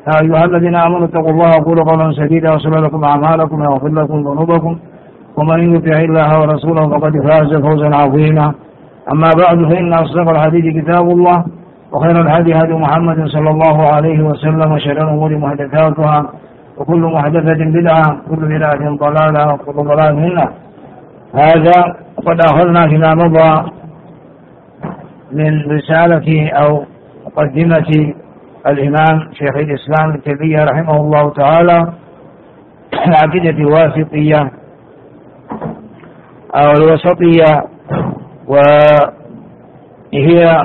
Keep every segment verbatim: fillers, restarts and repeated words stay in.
يا أيها الذين آمنوا اتقوا الله وقولوا قولا سديدا يصلح لكم أعمالكم ويغفر لكم ذنوبكم ومن يطع الله ورسوله فقد فاز فوزا عظيما. أما بعد فإن أصدق الحديث كتاب الله وخير الهدي هدي محمد صلى الله عليه وسلم وشر الأمور محدثاتها وكل محدثة بدعة وكل بدعة ضلالة وكل ضلالة في النار. هذا قد أخذنا فيما مضى من رسالة أو مقدمة الإمام شيخ الإسلام ابن تيمية رحمه الله تعالى العقيدة الواسطية أو الوسطية، وهي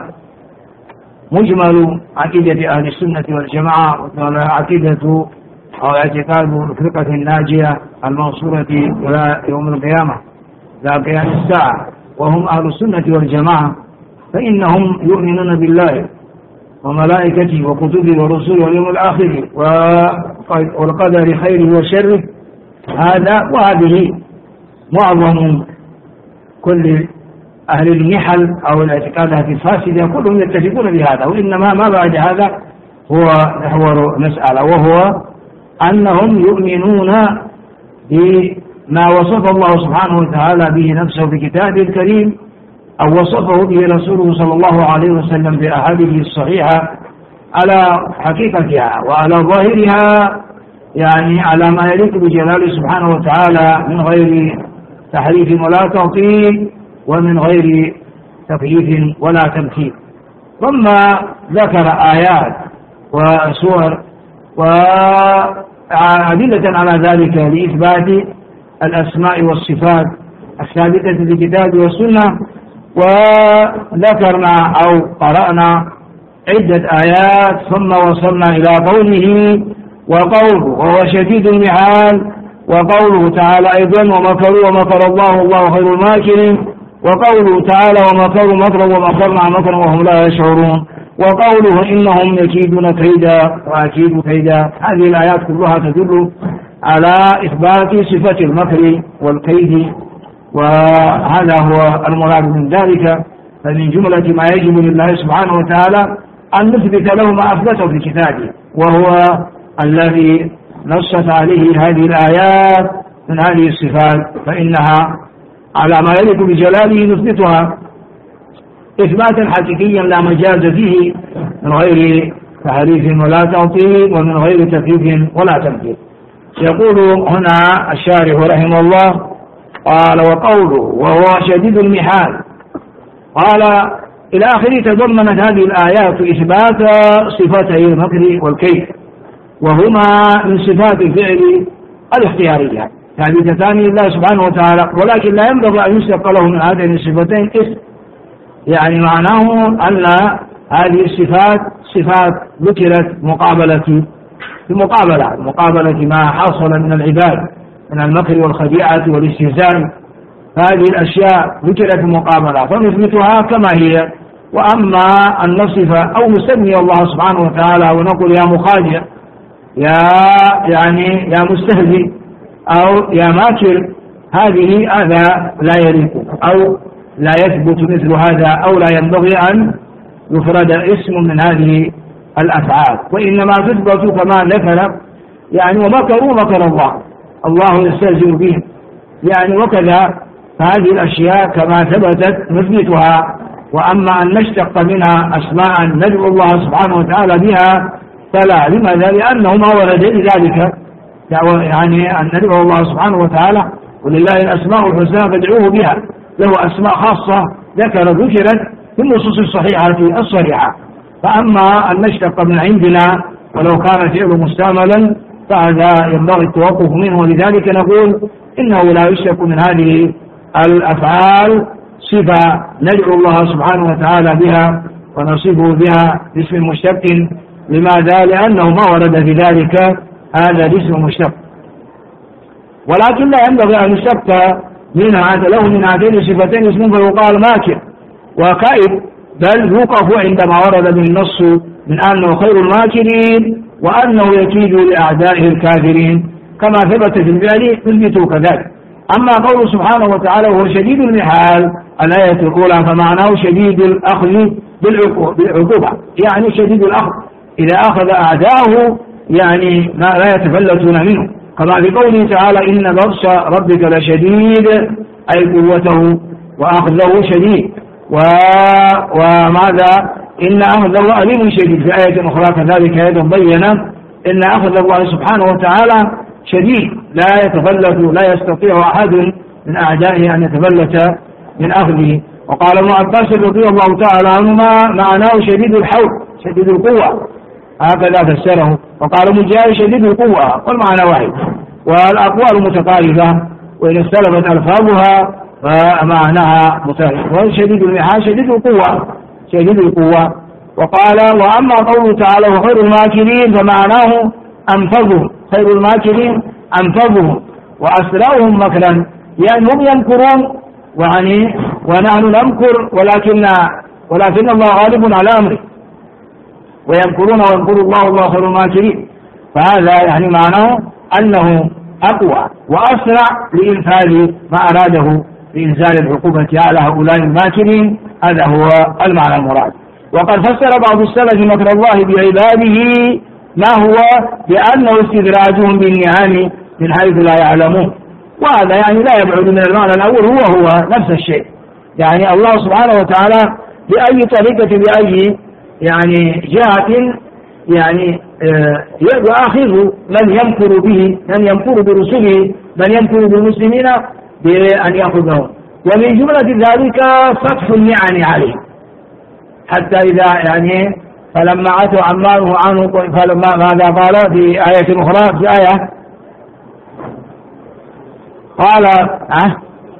مجمل عقيدة أهل السنة والجماعة وعقيدة أو اعتقاد الفرقة الناجية المنصورة إلى يوم القيامة لا قيام الساعة، وهم أهل السنة والجماعة، فإنهم يؤمنون بالله وملائكته وكتبه ورسله واليوم الآخر والقدر خيره وشره. هذا وهذه معظم كل أهل المحل أو الاعتقادات الفاسدة كلهم يتفقون بهذا، وإنما ما بعد هذا هو محور مسألة، وهو أنهم يؤمنون بما وصف الله سبحانه وتعالى به نفسه في كتابه الكريم أو وصفه به رسوله صلى الله عليه وسلم في أحاديثه الصحيحة على حقيقتها وعلى ظاهرها، يعني على ما يليق بجلاله سبحانه وتعالى من غير تحريف ولا تعطيل ومن غير تكييف ولا تمثيل. ثم ذكر آيات وسور وأدلة على ذلك لإثبات الأسماء والصفات الثابتة في الكتاب والسنة، وذكرنا أو قرأنا عدة آيات ثم وصلنا إلى قوله وقوله وهو شديد المحال، وقوله تعالى أيضا ومكروا ومكر الله والله خير الماكرين، وقوله تعالى ومكروا مكرا ومكرنا مكرا وهم لا يشعرون، وقوله إنهم يكيدون كيدا وأكيد كيدا. هذه الآيات كلها تدل على إثبات صفة المكر والكيد، وهذا هو المراد من ذلك. فمن جملة ما يجب لله سبحانه وتعالى أن نثبت له ما أثبته في كتابه، وهو الذي نصت عليه هذه الآيات من هذه الصفات، فإنها على ما يليق بجلاله نثبتها إثباتا حقيقيا لا مجاز فيه من غير تحريف ولا تعطيل ومن غير تكييف ولا تمثيل. يقول هنا الشارح رحمه الله قال وقوله وهو شديد المحال، قال إلى آخره تضمنت هذه الآيات إثبات صفتي المكر والكيد، وهما من صفات الفعل الاختيارية ثابتتان لله سبحانه وتعالى، ولكن لا ينبغي أن يشتق له من هذين الصفتين اسم، يعني معناه أن هذه الصفات صفات ذكرت مقابلة بمقابلة مقابلة ما حصل من العباد من المكر والخديعة والاستهزاء، هذه الأشياء ذكرت مقابلة فنثبتها كما هي. وأما أن نصف أو نسمي الله سبحانه وتعالى ونقول يا مخادع يا يعني يا مستهزئ أو يا ماكر، هذه هذا لا يليق أو لا يثبت مثل هذا، أو لا ينبغي أن يفرد اسم من هذه الأفعال، وإنما تثبت كما ذكر يعني ومكروا مكر الله الله يستهزئ بهم، يعني وكذا هذه الأشياء كما ثبتت نثبتها. وأما أن نشتق منها أسماء ندعو الله سبحانه وتعالى بها فلا. لماذا؟ لأنه ما ورد لذلك، يعني أن ندعو الله سبحانه وتعالى ولله الأسماء الحسنى فادعوه بها، له أسماء خاصة ذكر ذكرت في النصوص الصحيحة الصريحة. فأما أن نشتق من عندنا ولو كان فعل مستعملا فهذا ينبغي التوقف منه، ولذلك نقول إنه لا يشتق من هذه الأفعال صفة ندعو الله سبحانه وتعالى بها ونصفه بها باسم مشتق. لماذا؟ لأنه ما ورد في ذلك هذا الاسم مشتق، ولكن لا ينبغي أن يشتق منها له من هذين الصفتين اسم فيقال ماكر وكائد، بل يوقف عندما ورد بالنص من أنه خير الماكرين وأنه يكيد لأعدائه الكافرين كما ثبت في الفعل تثبته كذلك. أما قوله سبحانه وتعالى وهو شديد المحال الآية الأولى فمعناه شديد الأخذ بالعقوبة، يعني شديد الأخذ إذا أخذ أعداءه يعني ما لا يتفلتون منه، كما في قوله تعالى إن بطش ربك لشديد أي قوته وأخذه شديد، وماذا إن أخذه أليم شديد في آية أخرى كذلك أيضا بيّن إن أخذ الله سبحانه وتعالى شديد لا يتفلت لا يستطيع أحد من أعدائه أن يتفلت من أخذه. وقال ابن عباس رضي الله تعالى عنهما معناه شديد الحول شديد القوة، هكذا فسره. وقال مجاهد شديد القوة والمعنى واحد، والأقوال متقاربة وإن اختلفت ألفاظها فمعناها مختلف. وشديد المحال شديد القوة شديد القوة. وقال وأما قوله تعالى وخير الماكرين فمعناه أنفذهم، خير الماكرين أنفذهم وأسرعهم مكرا، يعني هم يمكرون يعني ونحن نمكر ولكن ولكن الله غالب على أمره، ويمكرون ويمكر الله والله خير الماكرين، فهذا يعني معناه أنه أقوى وأسرع لإنفاذ ما أراده بإنزال العقوبة على هؤلاء الماكرين، هذا هو المعنى المراد. وقد فسر بعض السلف مكر الله بعباده ما هو بأنه استدراجهم بالنعم من حيث لا يعلمون، وهذا يعني لا يبعد من المعنى الأول، هو هو نفس الشيء، يعني الله سبحانه وتعالى بأي طريقة بأي يعني جهة يعني يؤاخذ من يمكر به، من يمكر برسله، من يمكر بالمسلمين بأن يأخذهم. ومن جملة ذلك فتح النعم عليه، حتى إذا يعني فلما أتوا عمانه عنه فلما ماذا قال في آية أخرى في آية قال أه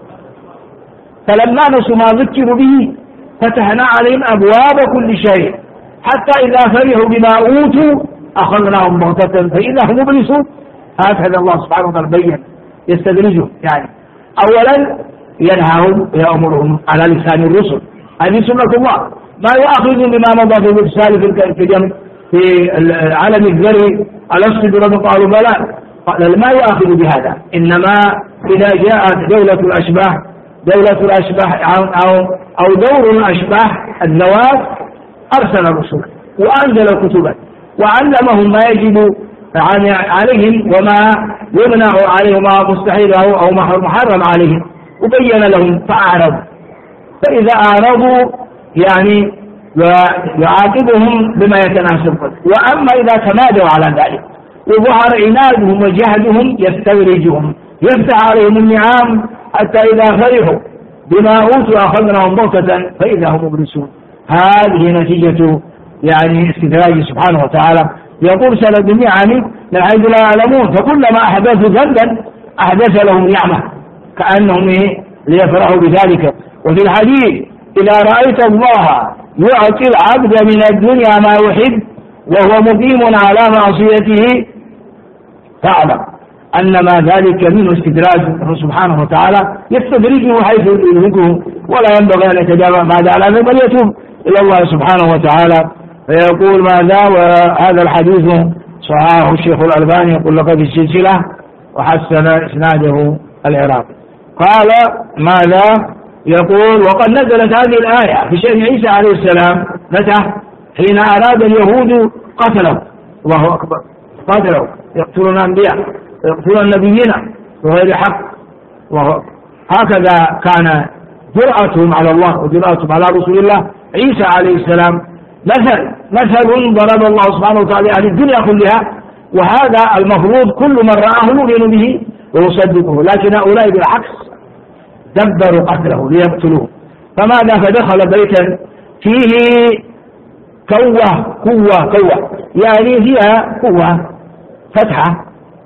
فلما نسوا ما ذكروا به فتحنا عليهم أبواب كل شيء حتى إذا فرحوا بما أوتوا أخذناهم بغتة فإذا هم مبلسون. هكذا الله سبحانه وتعالى بين يستدرجهم، يعني أولا ينهاهم ويأمرهم على لسان الرسل، هذه سنة الله، ما يؤاخذهم بما مضى في الرسالة في الجنب في عالم الذر ألست بربكم قالوا بلى، قال ما يؤاخذ بهذا، إنما إذا جاءت دولة الأشباح دولة الأشباح أو أو دور الأشباح الذوات أرسل الرسل وأنزل كتبا وعلمهم ما يجب عليهم وما يمنع عليهم ما مستحيل أو محرم عليهم، وبين لهم فأعرضوا، فإذا أعرضوا يعني يعاقبهم بما يتناسب، وأما إذا تمادوا على ذلك وظهر عنادهم وجهدهم يستدرجهم يفتح عليهم النعام حتى إذا فرحوا بما أوتوا أخذناهم بغتة فإذا هم مبلسون. هذه نتيجة يعني استدراج سبحانه وتعالى، يقول سند النعم من حيث لا يعلمون، فكلما أحدثوا ذنبا أحدث لهم نعمة كأنهم ليفرحوا بذلك. وفي الحديث إذا رأيت الله يعطي العبد من الدنيا ما يحب وهو مقيم على معصيته فاعلم أنما ذلك منه استدراج سبحانه وتعالى يستدرجه حيث يدركه، ولا ينبغي أن يتجاوز بعد على ذلك بل يتوب إلى الله سبحانه وتعالى. فيقول ماذا؟ وهذا الحديث صححه الشيخ الألباني يقول لك في السلسلة وحسن إسناده العراقي. قال ماذا؟ يقول وقد نزلت هذه الآية في شأن عيسى عليه السلام متى؟ حين أراد اليهود قتله، الله أكبر، قتلوا يقتلون الأنبياء ويقتلون النبيين بغير حق، هكذا كان جرأتهم على الله وجرأتهم على رسول الله عيسى عليه السلام مثل مثل ضرب الله سبحانه وتعالى أهل الدنيا كلها، وهذا المفروض كل من رآه يؤمن به ويصدقه، لكن هؤلاء بالعكس دبروا قتله ليقتلوه. فماذا؟ فدخل بيتا فيه كوة قوة قوة يعني فيها قوة فتحة،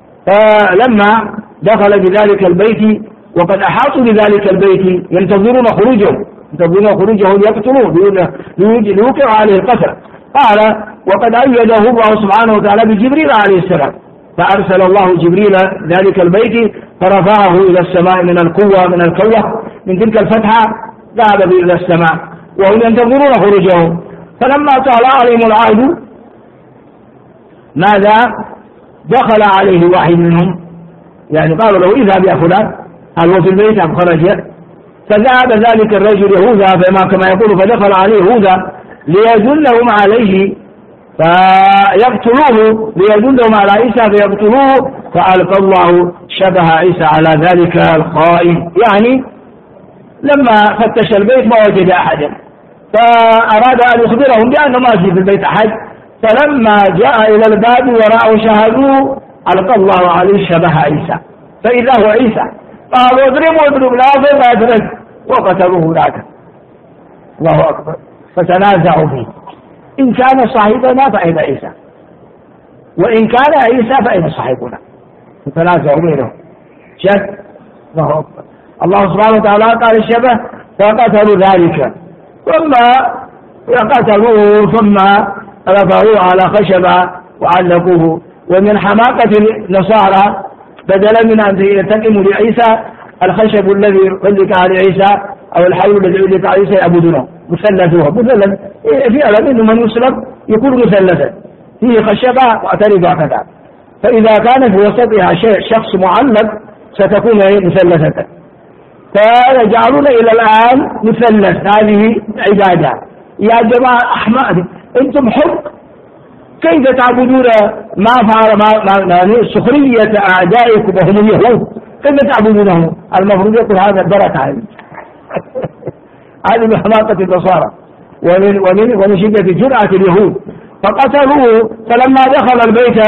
فلما دخل بذلك البيت وقد أحاطوا بذلك البيت ينتظرون خروجه ينتظرون خروجه ليقتلوه ليوقع عليه القتل. قال وقد أيده الله سبحانه وتعالى بجبريل عليه السلام، فأرسل الله جبريل ذلك البيت فرفعه إلى السماء من القوة من القوة من تلك الفتحة ذهب به إلى السماء وهم ينتظرون خروجه. فلما طال عليهم العهد ماذا؟ دخل عليه واحد منهم، يعني قالوا له اذهب يا فلان، هل هو في البيت أم خرج؟ فذهب ذلك الرجل يهوذا فما كما يقول فدخل عليه يهوذا ليدلهم عليه فيقتلوه ليدلهم على عيسى فيقتلوه، فألقى الله شبه عيسى على ذلك الخائن. يعني لما فتش البيت ما وجد أحدا، فأراد أن يخبرهم بأنه ما في في البيت أحد، فلما جاء إلى الباب ورأوا شاهدوه ألقى الله عليه شبه عيسى فإذا هو عيسى. قالوا اضربوا اضربوا لا فأدرك وقتلوه ذاك. الله أكبر. فتنازعوا فيه، إن كان صاحبنا فأين عيسى، وإن كان عيسى فأين صاحبنا، فتنازعوا بينهم. شك. الله أكبر. الله سبحانه وتعالى قال الشبه فقتلوا ذلك، ثم قتلوه ثم رفعوه على خشبة وعلقوه. ومن حماقة النصارى بدلا من أن ينتقموا لعيسى الخشب الذي علق على عيسى أو الحول الذي علق على عيسى يعبدونه مثلثوه مثلث. فعلا إنه من يسلم يكون مثلثا فيه خشبة واعترض هكذا، فإذا كان في وسطها شيء شخص معلق ستكون مثلثة. فيجعلون إلى الآن مثلث. هذه عبادة يا جماعة أحمد، أنتم حق كيف تعبدون ما فعل ما ما سخرية أعدائكم وهم اليهود، كيف تعبدونهم؟ المفروض يقول هذا البركة. هذه من حماقة النصارى ومن ومن ومن شدة جرأة اليهود. فقتلوه، فلما دخل البيت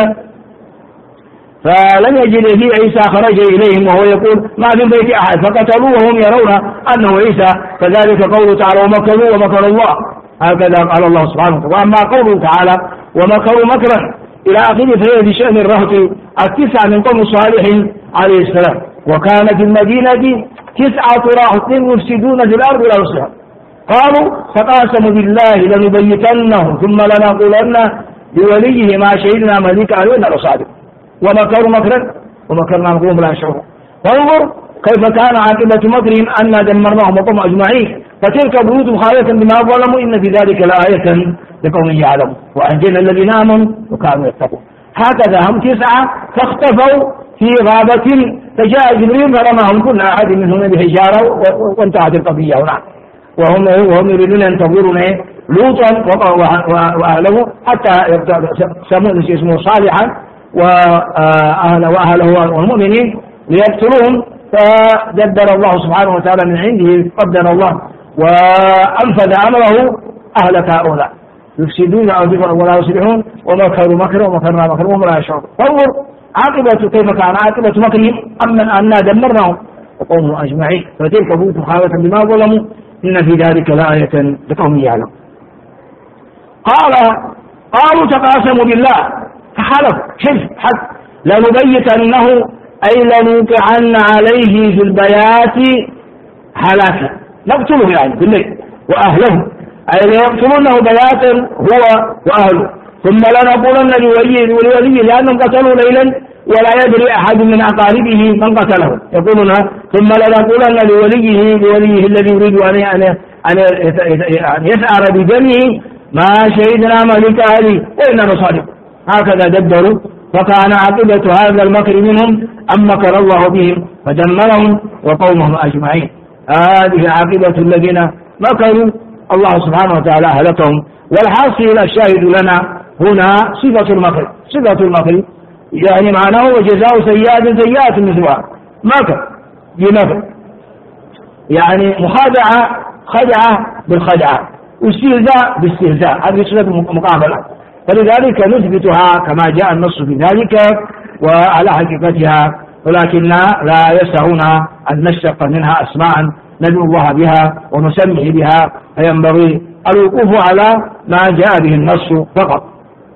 فلم يجد فيه عيسى خرج إليهم وهو يقول ما في البيت أحد، فقتلوه وهم يرون أنه عيسى. فذلك قوله تعالى ومكروا ومكر الله، هكذا قال الله سبحانه وتعالى. وأما قوله تعالى ومكروا مكرا إلى آخره فهي في شأن الرهط التسعة من قوم صالح عليه السلام. وكانت المدينة تسعة رهط يفسدون في الأرض ولا يصلحون. قالوا فقاسموا بالله لنبيتنه ثم لنقولن لوليه ما شهدنا ملك علينا لصادق. ومكروا مكرا ومكرنا نقوم لا يشعرون. فانظر كيف كان عاقبة مكرهم أنا دمرناهم وقوم أجمعين. فتلك بيوتهم خالية بما ظلموا إن في ذلك لآية لقوم يعلمون وأنجينا الذين آمنوا وكانوا يتقون. هكذا هم تسعة فاختفوا في غابة، فجاء جبريل فرماهم كل أحد منهم بحجارة وانتهت القضية هنا. وهم وهم يريدون أن ينتظرون لوطا وأهله حتى سموه اسمه صالحا وأهله وأهله والمؤمنين ليقتلوهم. فدبر الله سبحانه وتعالى من عنده قدر الله وأنفذ أمره أهلك هؤلاء يفسدون ولا يصلحون ومكروا مكرا ومكرنا مكرا وهم لا يشعرون. فانظر عاقبة كيف كان عاقبة مكرهم أما أنا دمرناهم وقوموا أجمعين. فتلك بيوت خاوية بما ظلموا إن في ذلك لآية لقوم يعلمون. قال قالوا تقاسموا بالله فحلف شف حق لنبيتنه أي لنوقعن عليه في البيات حلاكا نقتله يعني بالليل وأهله أي ليقتلونه بياتا هو وأهله ثم لنقولن لوليه لأنهم قتلوا ليلا ولا يدري أحد من أقاربه من قتله يقولون ثم لنقولن لوليه لوليه الذي يريد أن يسعر بدمه ما شهدنا ملك أهله وإننا صادق. هكذا دبروا. فكان عاقبة هذا المكر منهم أن مكر الله بهم فدمرهم وقومهم أجمعين. هذه عاقبة الذين مكروا الله سبحانه وتعالى أهلكهم. والحاصل الشاهد لنا هنا صفة المكر. صفة المكر يعني معناه وجزاء سيئات سيئات مثلها مكر بمكر يعني مخادعة خدعة بالخدعة واستهزاء باستهزاء. هذه صفة مقابلة. فلذلك نثبتها كما جاء النص في ذلك وعلى حقيقتها ولكن لا يسعنا أن نشتق منها أسماء ندعو الله بها ونسمي بها. فينبغي الوقوف على ما جاء به النص فقط.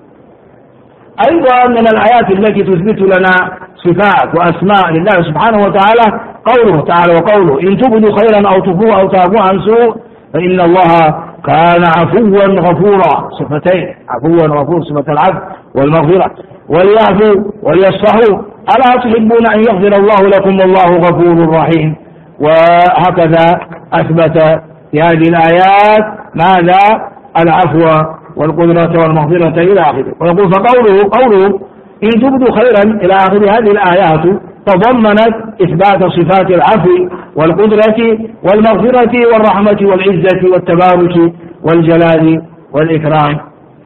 أيضا من الآيات التي تثبت لنا صفات وأسماء لله سبحانه وتعالى قوله تعالى وقوله إن تبدوا خيرا أو تخفوه أو تعفوا عن سوء فإن الله كان عفوا غفورا. صفتين عفوا وغفور صفة العفو والمغفرة. وليعفوا وليصفحوا ألا تحبون أن يغفر الله لكم والله غفور رحيم. وهكذا أثبت في هذه الآيات ماذا العفو والقدرة والمغفرة إلى آخره. ويقول فقوله قوله إن تبدوا خيرا إلى آخر هذه الآيات تضمنت إثبات صفات العفو والقدرة والمغفرة والرحمة والعزة والتبارك والجلال والإكرام.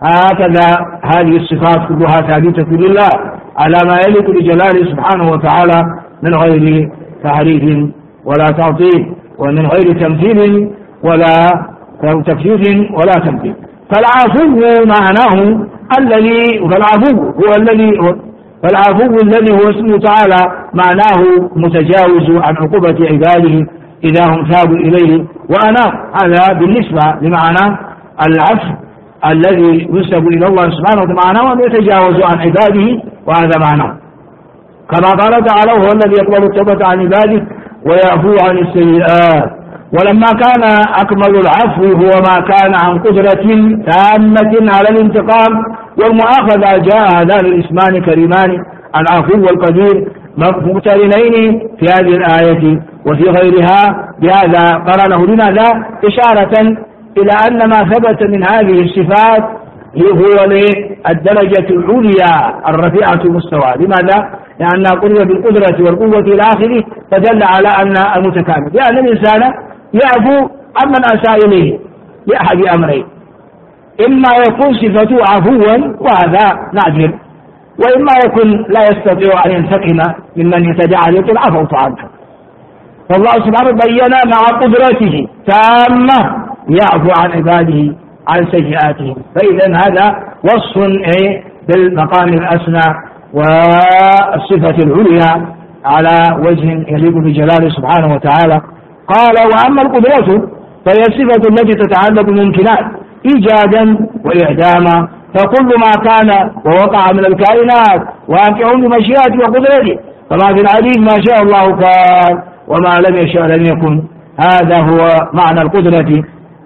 هكذا هذه الصفات كلها ثابتة لله على ما يليق بجلاله سبحانه وتعالى من غير تحريف ولا تعطيل ومن غير تمثيل ولا تكييف ولا تمثيل. فالعفو معناه الذي فالعفو هو الذي فالعفو الذي هو اسمه تعالى معناه متجاوز عن عقوبة عباده إذا هم تابوا إليه وأنابوا. هذا بالنسبة لمعنى العفو الذي ينسب إلى الله سبحانه وتعالى وأن يتجاوز عن عباده، وهذا معناه كما قال تعالى هو الذي يقبل التوبة عن عباده ويعفو عن السيئات. ولما كان أكمل العفو هو ما كان عن قدرة تامة على الانتقام والمؤاخذة، جاء هذان الاسمان كريمان العفو والقدير مقترنين في هذه الآية وفي غيرها بهذا قرنه. لماذا؟ إشارة إلى أن ما ثبت من هذه الصفات هو الدرجة العليا الرفيعة المستوى. لماذا؟ لأن قرب بالقدرة والقوة إلى آخره فدل على أن المتكامل، لأن الإنسان يعفو عمن أساء إليه لأحد أمرين: إما يكون صفته عفوا وهذا نادر، وإما يكون لا يستطيع أن ينتقم ممن يتدعى عليه يقول عفوت عنك. فالله سبحانه بين مع قدرته تامة يعفو عن عباده عن سيئاتهم. فإذا هذا وصف بالمقام الأسنى والصفة العليا على وجه يليق بجلاله سبحانه وتعالى. قال: وأما القدرة فهي الصفة التي تتعلق بالممكنات إيجادا وإعداما، فكل ما كان ووقع من الكائنات واقع بمشيئته وقدرته، فما في العليم ما شاء الله كان وما لم يشاء لم يكن. هذا هو معنى القدرة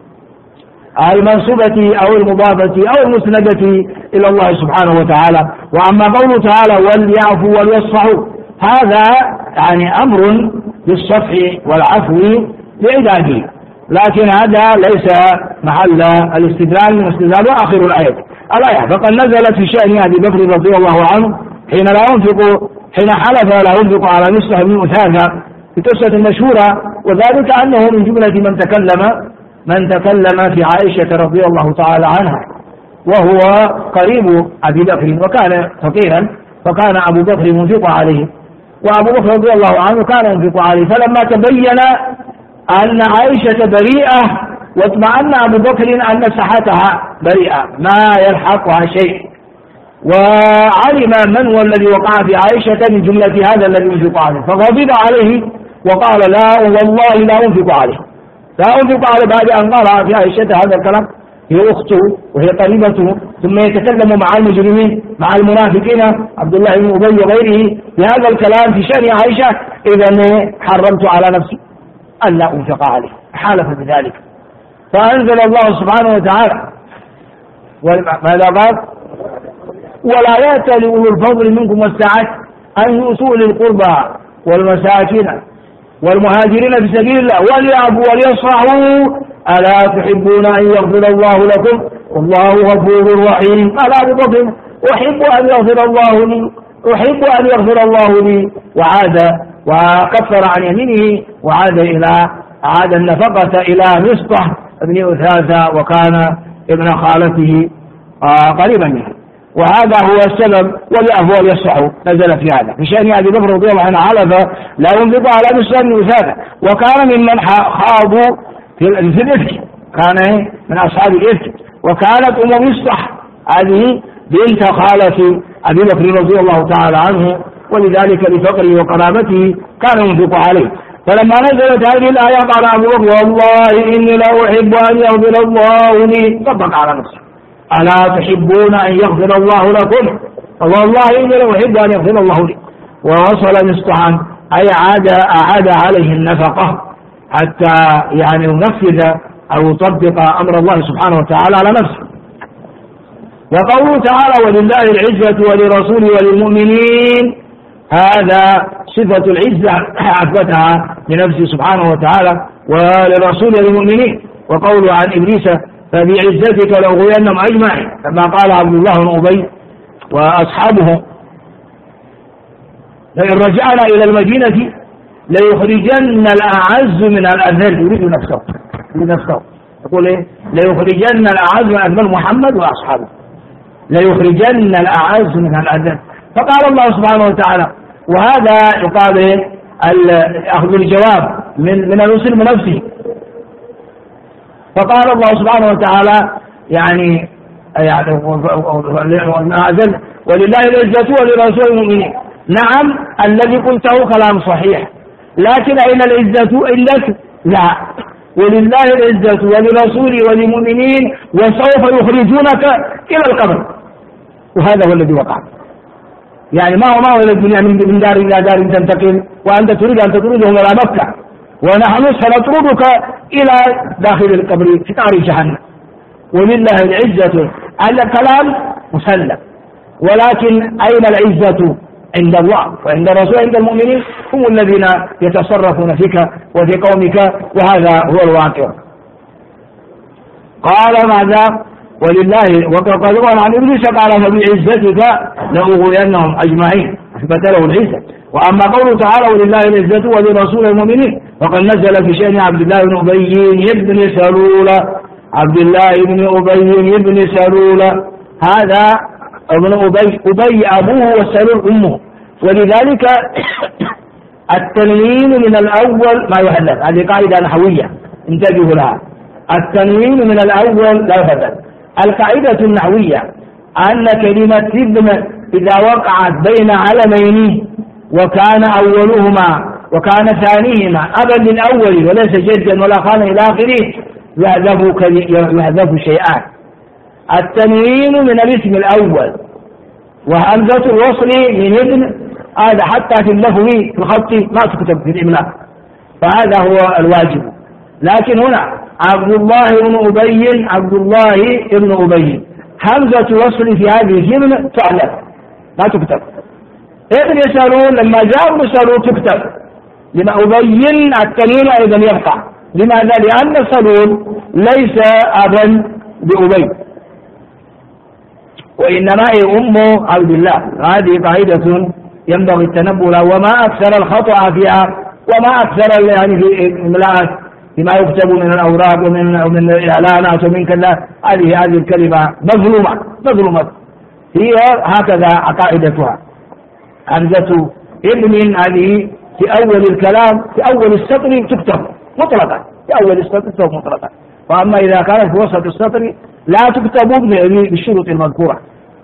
المنسوبة أو المضافة أو المسندة إلى الله سبحانه وتعالى. وأما قوله تعالى: وليعفوا وليصفحوا، هذا يعني أمر بالصفح والعفو لعباده، لكن هذا ليس محل الاستدلال من استدلال آخر الآية. الآية فقد نزلت في شأن أبي بكر رضي الله عنه حين لا ينفق حين حلف لا ينفق على مصلح بن أثاثة في قصة مشهورة، وذلك أنه من جملة من تكلم من تكلم في عائشة رضي الله تعالى عنها، وهو قريب أبي بكر وكان فقيرا، فكان أبو بكر ينفق عليه وأبو بكر رضي الله عنه كان ينفق عليه. فلما تبين أن عائشة بريئة واطمأن أبو بكر أن صحتها بريئة ما يلحقها شيء، وعلم من هو الذي وقع في عائشة من جملة هذا الذي ينفق عليه، فغضب عليه وقال: لا والله لا أنفق عليه لا أنفق عليه بعد أن قال في عائشة هذا الكلام، هي أخته وهي قريبته، ثم يتكلم مع المجرمين مع المنافقين عبد الله بن أبي وغيره بهذا الكلام في شأن عائشة. إذا حرمت على نفسي أن لا أنفق عليه، حالف بذلك. فأنزل الله سبحانه وتعالى ماذا قال؟ ولا يأتل أولو الفضل منكم والسعة أن يؤتوا للقربى والمساكين والمهاجرين في سبيل الله وليعفوا وليصفحوا ألا تحبون أن يغفر الله لكم والله غفور رحيم. قال أبو بكر: أحب أن يغفر الله لي أحب أن يغفر الله لي وعاد وكفر عن يمينه وعاد إلى عاد النفقة إلى مصطح ابن أثاثة وكان ابن خالته قريبا منه، وهذا هو السبب. وليعفوا وليصفحوا نزل في هذا في شأن أبي بكر رضي الله عنه حلف لا ينفق على مصطح ابن أثاثة، وكان ممن خاضوا في الإفك، كان من أصحاب الإفك، وكانت أم مصطح هذه بنت خالة أبي بكر رضي الله تعالى عنه، ولذلك لفقره وقرابته كان ينفق عليه. فلما نزلت هذه الآية قال أبو بكر: والله إني لا أحب أن يغفر الله لي، طبق على نفسه: ألا تحبون أن يغفر الله لكم والله إني لا أحب أن يغفر الله لي. ووصل مصطحا أي عاد أعاد عليه النفقة حتى يعني ينفذ أو يطبق أمر الله سبحانه وتعالى على نفسه. وقوله تعالى: ولله العزة ولرسوله وللمؤمنين، هذا صفة العزة أثبتها لنفسه سبحانه وتعالى ولرسوله وللمؤمنين. وقوله عن إبليس: فبعزتك لأغوينهم أجمعين، كما قال عبد الله بن أبي وأصحابه: لئن رجعنا إلى المدينة ليخرجن الأعز من الأذل. يريد نفسه يريد نفسه يقول إيه؟ ليخرجن الأعز من أذل محمد وأصحابه. ليخرجن الأعز من الأذل. فقال الله سبحانه وتعالى، وهذا يقال أخذ الجواب من من المسلم نفسه. فقال الله سبحانه وتعالى يعني يعني ولله العزة ولرسوله المؤمنين. نعم الذي قلته كلام صحيح، لكن أين العزة عندك؟ لا، ولله العزة ولرسوله وللمؤمنين وسوف يخرجونك إلى القبر. وهذا هو الذي وقع. يعني ما هو ما هو إلى الدنيا من دار إلى دار تنتقل وأنت تريد أن تطردهم إلى مكة، ونحن سنطردك إلى داخل القبر في نار جهنم. ولله العزة على كلام مسلم، ولكن أين العزة؟ عند الله وعند الرسول عند المؤمنين، هم الذين يتصرفون فيك وفي قومك، وهذا هو الواقع. قال ماذا؟ ولله وقد قال عن إبليس قال فبعزتك لأغوينهم أجمعين، أثبت له العزة. وأما قوله تعالى ولله العزة ولرسول المؤمنين وقد نزل في شأن عبد الله بن أبي بن سلول عبد الله بن أبي بن سلول هذا ابن أبي أبي أبوه وسلول أمه، ولذلك التنوين من الأول ما يحدث. هذه قاعدة نحوية انتبهوا لها، التنوين من الأول لا يحدث. القاعدة النحوية أن كلمة ابن إذا وقعت بين علمين وكان أولهما وكان ثانيهما أبا للأول وليس جدا ولا خانا إلى آخره يحذف شيئان: التنوين من الاسم الأول، وهمزة الوصل من ابن، هذا حتى في اللفظ في الخط ما تكتب في الإملاء، فهذا هو الواجب. لكن هنا عبد الله بن أبي عبد الله بن أبي همزة وصل في هذه الجملة تعلم لا تكتب. ابن سلول لما جاء ابن سلول تكتب، لما أبي التنوين أيضا يبقى. لماذا؟ لأن سلول ليس أبا بأبي، وإنما أمه عبد الله. هذه قاعدة ينبغي التنبؤ لها، وما أكثر الخطأ فيها وما أكثر يعني في الإملاءات بما يكتب من الأوراق ومن من الإعلانات ومن كذا. هذه هذه الكلمة مظلومة مظلومة هي هكذا قاعدتها. همزة ابن هذه في أول الكلام في أول السطر تكتب مطلقا، في أول السطر تكتب مطلقا، وأما إذا كانت في وسط السطر لا تكتب بالشروط المذكورة.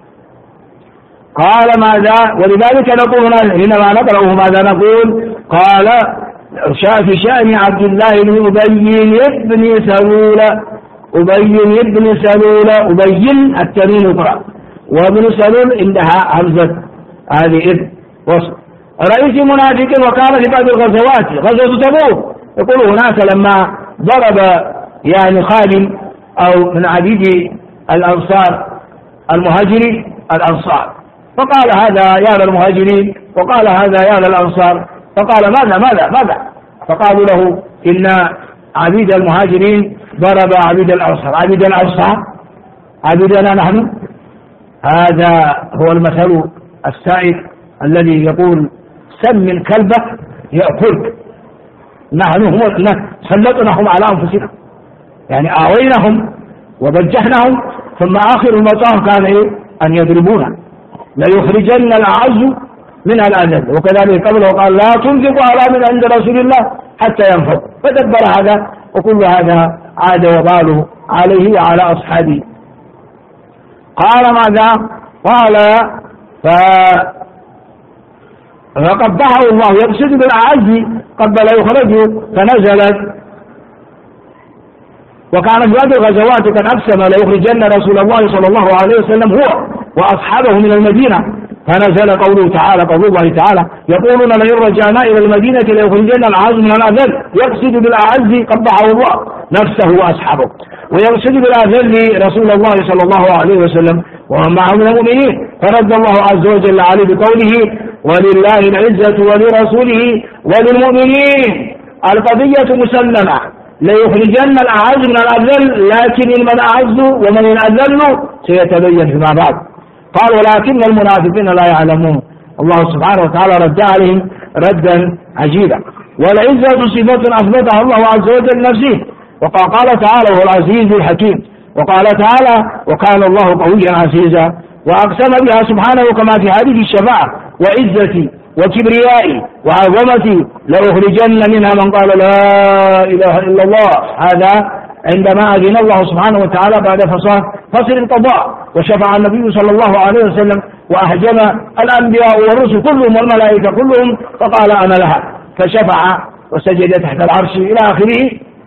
قال ماذا؟ ولذلك نقول حينما نقرأه ماذا نقول؟ قال في شأن عبد الله بن أبي بن سلول أبي بن سلول أبي التنوين يقرأ، وابن سلول عندها همزة هذه إذ وصل. رئيس منافق وكان في بعض الغزوات غزوة تبوك، يقول هناك لما ضرب يعني خادم أو من عبيد الأنصار المهاجرين الأنصار، فقال هذا يا للمهاجرين وقال هذا يا للأنصار، فقال ماذا ماذا ماذا؟ فقالوا له إن عبيد المهاجرين ضرب عبيد الأنصار. عبيد الأنصار عبيدنا نحن؟ هذا هو المثل السائد الذي يقول سمن كلبك يأكلك. نحن هم سلطناهم على أنفسنا، يعني آويناهم وبجحناهم، ثم آخر المطاف كان إيه؟ أن يضربونا. لا يخرجن الأعز من الأذل. وكذلك قبله قال لا تنفقوا على من عند رسول الله حتى ينفق، فدبر هذا، وكل هذا عاد وباله عليه وعلى أصحابه. قال ماذا؟ قال ف فقبحه الله يقصد بالأعز قبل يخرجه فنزلت. وكان في هذه الغزوات قد أقسم ليخرجن رسول الله صلى الله عليه وسلم هو وأصحابه من المدينة، فنزل قوله تعالى قول الله تعالى يقولون لئن رجعنا إلى المدينة ليخرجن الأعز من الأذل. يقصد بالأعز قبحه الله نفسه وأصحابه، ويقصد بالأذل رسول الله صلى الله عليه وسلم ومن معه من المؤمنين. فرد الله عز وجل عليه بقوله ولله العزة ولرسوله وللمؤمنين. القضية مسلمة، ليخرجن الأعز من الأذل، لكن من أعز ومن الأذل سيتبين فيما بعد. قال ولكن المنافقين لا يعلمون. الله سبحانه وتعالى رد عليهم ردا عجيبا. والعزة صفة أثبتها الله عز وجل نفسه، وقال تعالى هو العزيز الحكيم، وقال تعالى وكان الله قويا عزيزا. وأقسم بها سبحانه كما في حديث الشفاعة: وعزتي وكبريائي وعظمتي لأخرجن منها من قال لا إله إلا الله. هذا عندما أذن الله سبحانه وتعالى بعد فصل القضاء، وشفع النبي صلى الله عليه وسلم وأحجم الأنبياء والرسل كلهم والملائكة كلهم، فقال أنا لها، فشفع وسجد تحت العرش إلى آخره.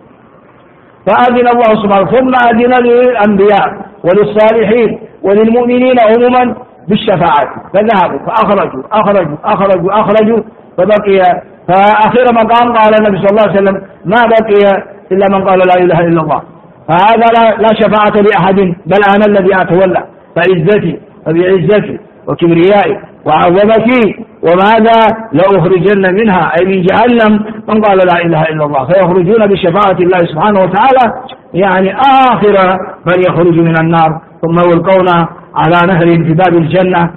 فأذن الله سبحانه، ثم أذن للأنبياء وللصالحين وللمؤمنين عموما بالشفاعة، فذهبوا فأخرجوا أخرجوا أخرجوا أخرجوا فبقي، فآخر مقام قال النبي صلى الله عليه وسلم: ما بقي إلا من قال لا إله إلا الله. فهذا لا, لا شفاعة لأحد، بل أنا الذي أتولى، فعزتي فبعزتي وكبريائي وعظمتي وماذا لأخرجن منها، أي من جهنم، من قال لا إله إلا الله، فيخرجون بشفاعة الله سبحانه وتعالى، يعني آخر من يخرج من النار، ثم يلقون على نهر في باب الجنة،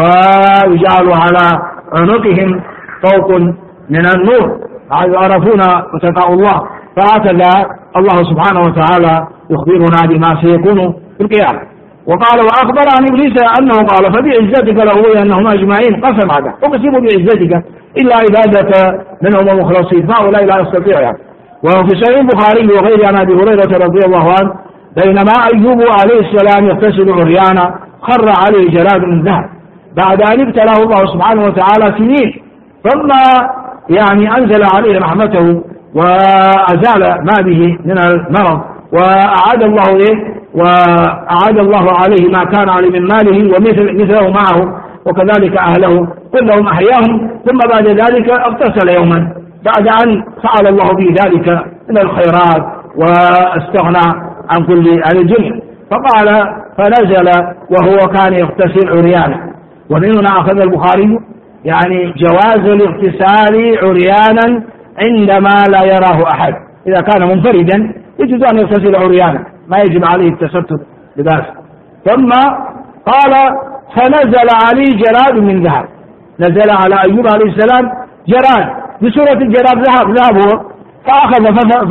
ويجعل على عنقهم طوق من النور يعرفون وتقاء الله. فهكذا الله سبحانه وتعالى يخبرنا بما سيكون في القيامة. وقال: وأخبر عن إبليس أنه قال: فبعزتك لأغوينهم أجمعين. قسم هذا: أقسم بعزتك إلا عبادك منهم المخلصين، فهؤلاء لا يستطيعون. وفي صحيح البخاري وغيره عن أبي هريرة رضي الله عنه: بينما أيوب عليه السلام يغتسل عريانا خر عليه جلاد من ذهب، بعد أن ابتلاه الله سبحانه وتعالى سنين، ثم يعني أنزل عليه رحمته وأزال ما به من المرض، وأعاد الله إيه وأعاد الله عليه ما كان عليه من ماله ومثل مثله معه، وكذلك أهله كلهم أحياهم. ثم بعد ذلك اغتسل يوما بعد أن فعل الله به ذلك من الخيرات واستغنى عن كل عن الجميع، فقال: فنزل وهو كان يغتسل عريانا. ومن هنا أخذ البخاري يعني جواز الاغتسال عريانا عندما لا يراه أحد. إذا كان منفردا يجوز أن يغتسل عريانا، ما يجب عليه التستر لباس. ثم قال: فنزل عليه جراد من ذهب. نزل على أيوب عليه السلام جراد بسورة الجراد، ذهب ذهب هو، فأخذ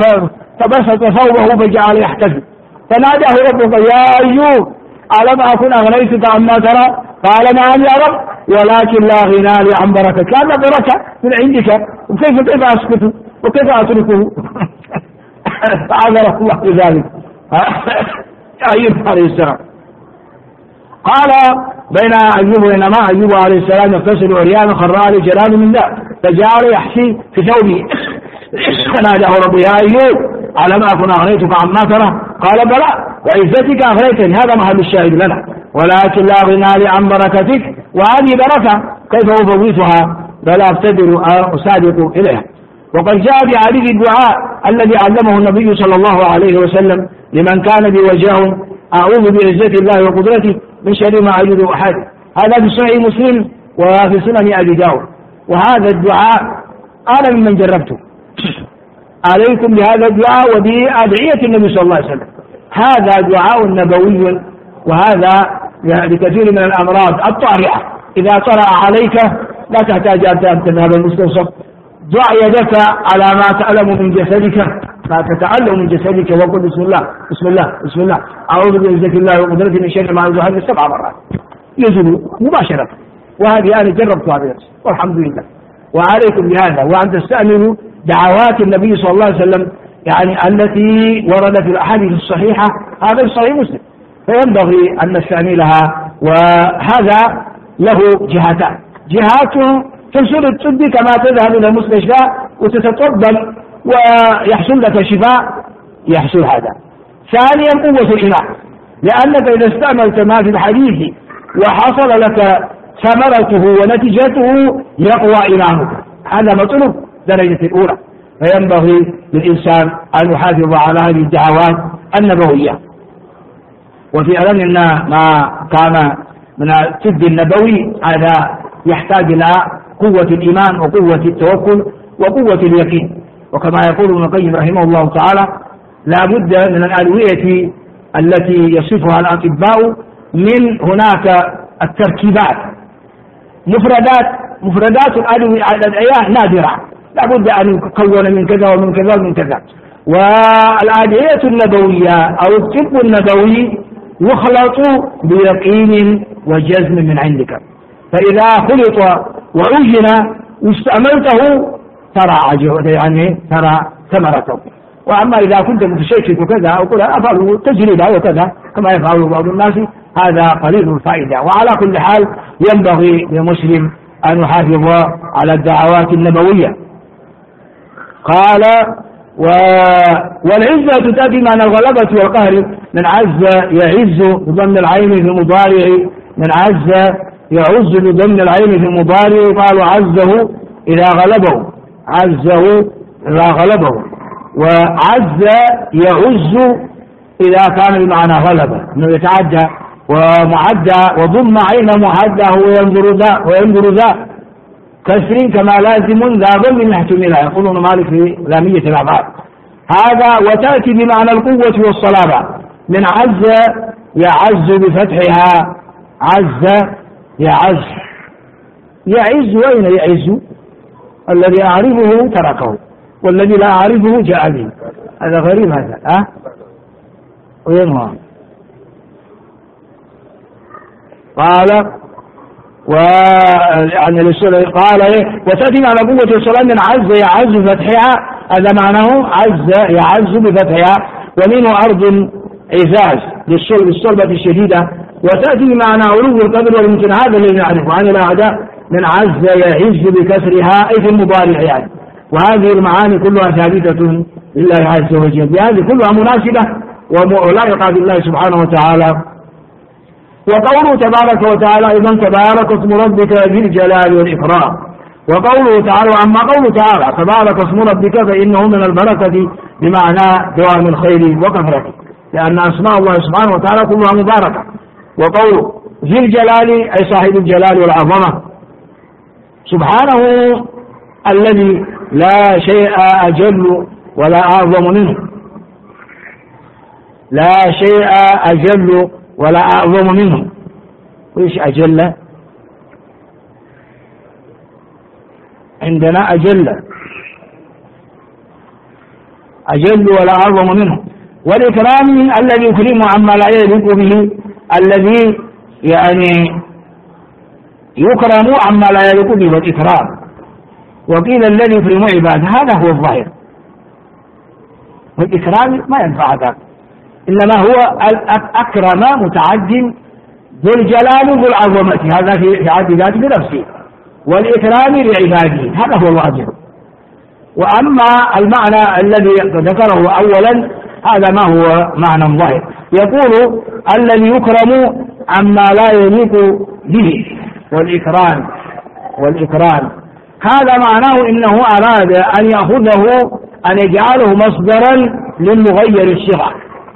فبسط ثوبه فجعل يحتفل، فناداه ربه: يا أيوب ألم أكن أغنيتك عما ترى؟ قال: نعم يا رب، ولكن لا غنى لي عن بركة. كان بركة من عندك، وكيف كيف أسكته وكيف أتركه؟ فعذره الله بذلك أيوب عليه السلام. قال: بين أيوب بينما أيوب عليه السلام يغتسل عريانا خر عليه جلاد من ذهب فجعل يحشي في ثوبه، فناداه ربه: يا أيوب ألم أكن أغنيتك عما ترى؟ قال: بلى وعزتك أغنيتني. هذا محل الشاهد لنا: ولكن لا غنى لي عن بركتك. وهذه بركة كيف أفوتها؟ بل أفتدر أصادق إليها. وقد جاء بحديث الدعاء الذي علمه النبي صلى الله عليه وسلم لمن كان بوجهه: أعوذ بعزة الله وقدرته من شر ما أجد أحد. هذا في صحيح مسلم وفي سنن أبي داود. وهذا الدعاء أنا ممن جربته، عليكم بهذا الدعاء وبأدعية النبي صلى الله عليه وسلم. هذا دعاء نبوي، وهذا لكثير من الأمراض الطارئة إذا طرأ عليك لا تحتاج أن تذهب المستوصف. ضع يدك على ما تعلم من جسدك، ما تتعلم من جسدك، وقل بسم الله بسم الله بسم الله أعوذ بعزة الله وقدرته من شر ما أعوذ هذه سبع مرات يزول مباشرة. وهذه أنا جربتها بنفسي والحمد لله. وعليكم بهذا، وأن تستأمنوا دعوات النبي صلى الله عليه وسلم يعني التي وردت في الأحاديث الصحيحة. هذا صحيح مسلم، فينبغي أن نستعملها. وهذا له جهتان: جهات تنشر الطب كما تذهب إلى المستشفى وتتطبب ويحصل لك شفاء، يحصل هذا. ثانيا قوة الإيمان، لأنك إذا استعملت ما في الحديث وحصل لك ثمرته ونتيجته يقوى إيمانك. هذا مطلوب درجة الأولى. فينبغي للإنسان أن يحافظ على هذه الدعوات النبوية. وفي علمنا ما كان من الطب النبوي هذا يحتاج إلى قوة الإيمان وقوة التوكل وقوة اليقين. وكما يقول ابن القيم رحمه الله تعالى: لا بد من الأدوية التي يصفها الأطباء من هناك التركيبات، مفردات مفردات الأدوية نادرة، لا بد أن يكون من كذا ومن كذا ومن كذا. والأدوية النبوية أو الطب النبوي يخلط بيقين وجزم من عندك. فإذا خلط وعجن واستعملته ترى يعني ترى ثمرته. وأما إذا كنت متشكك وكذا أو كذا أفعله تجربة وكذا كما يفعل بعض الناس، هذا قليل الفائدة. وعلى كل حال ينبغي للمسلم أن يحافظ على الدعوات النبوية. قال و... والعزة تأتي معنى الغلبة والقهر. من عز يعز بضم العين في المضارع، من عز يعز بضم العين في المضارع. قالوا عزه إذا غلبه، عزه إذا غلبه. وعز يعز إذا كان بمعنى غلبة، إنه يتعدى ومعدى. وضم عين معدى وينظر ذا وينظر ذا كسر كما لازم ذا ضم محتملها، يقولون مالك في لامية الأعضاء. هذا وتأتي بمعنى القوة والصلابة. من عز يعز بفتحها، عز يعز. يعز وين يعز؟ الذي أعرفه تركه والذي لا أعرفه جاء به. هذا غريب هذا. أه؟ وينهى. قال و يعني قال إيه؟ وتأتي على قوة الصلاة. من عز يعز بفتحها، هذا معناه عز يعز بفتحها. ومنه أرض عزاز للصلب الصلبة الشديدة. وتأتي بمعنى علو القدر والممكن، هذا الذي نعرفه عن الأعداء. من عز يعز بكسرها أي في المضارع يعني. وهذه المعاني كلها ثابتة لله عز وجل، هذه كلها مناسبة وملائقة بالله سبحانه وتعالى. وقوله تبارك وتعالى أيضا تبارك اسم ربك ذي الجلال والإكرام. وقوله تعالى أما قوله تعالى تبارك اسم ربك فإنه من البركة بمعنى دوام الخير وكثرته، لأن أسماء الله سبحانه وتعالى كلها مباركة. وقوله ذي الجلال أي صاحب الجلال والعظمة، سبحانه الذي لا شيء أجل ولا أعظم منه، لا شيء أجل ولا أعظم منه. وإيش أجل؟ عندنا أجل أجل ولا أعظم منه. والإكرام الذي يكرم عما لا يليق به، الذي يعني يكرم عما لا يليق به والإكرام. وقيل الذي يكرم عباده، هذا هو الظاهر. والإكرام ما ينفع ذاك، إنما هو الأكرم متعد ذو الجلال ذو العظمة، هذا في عد ذاته بنفسه، والإكرام لعباده، هذا هو الواجب. وأما المعنى الذي ذكره أولا هذا ما هو معنى ظاهر، يقول الذي يكرم عما لا يليق به والإكرام والإكرام هذا معناه إنه أراد أن يأخذه أن يجعله مصدرا للمغير الصغر.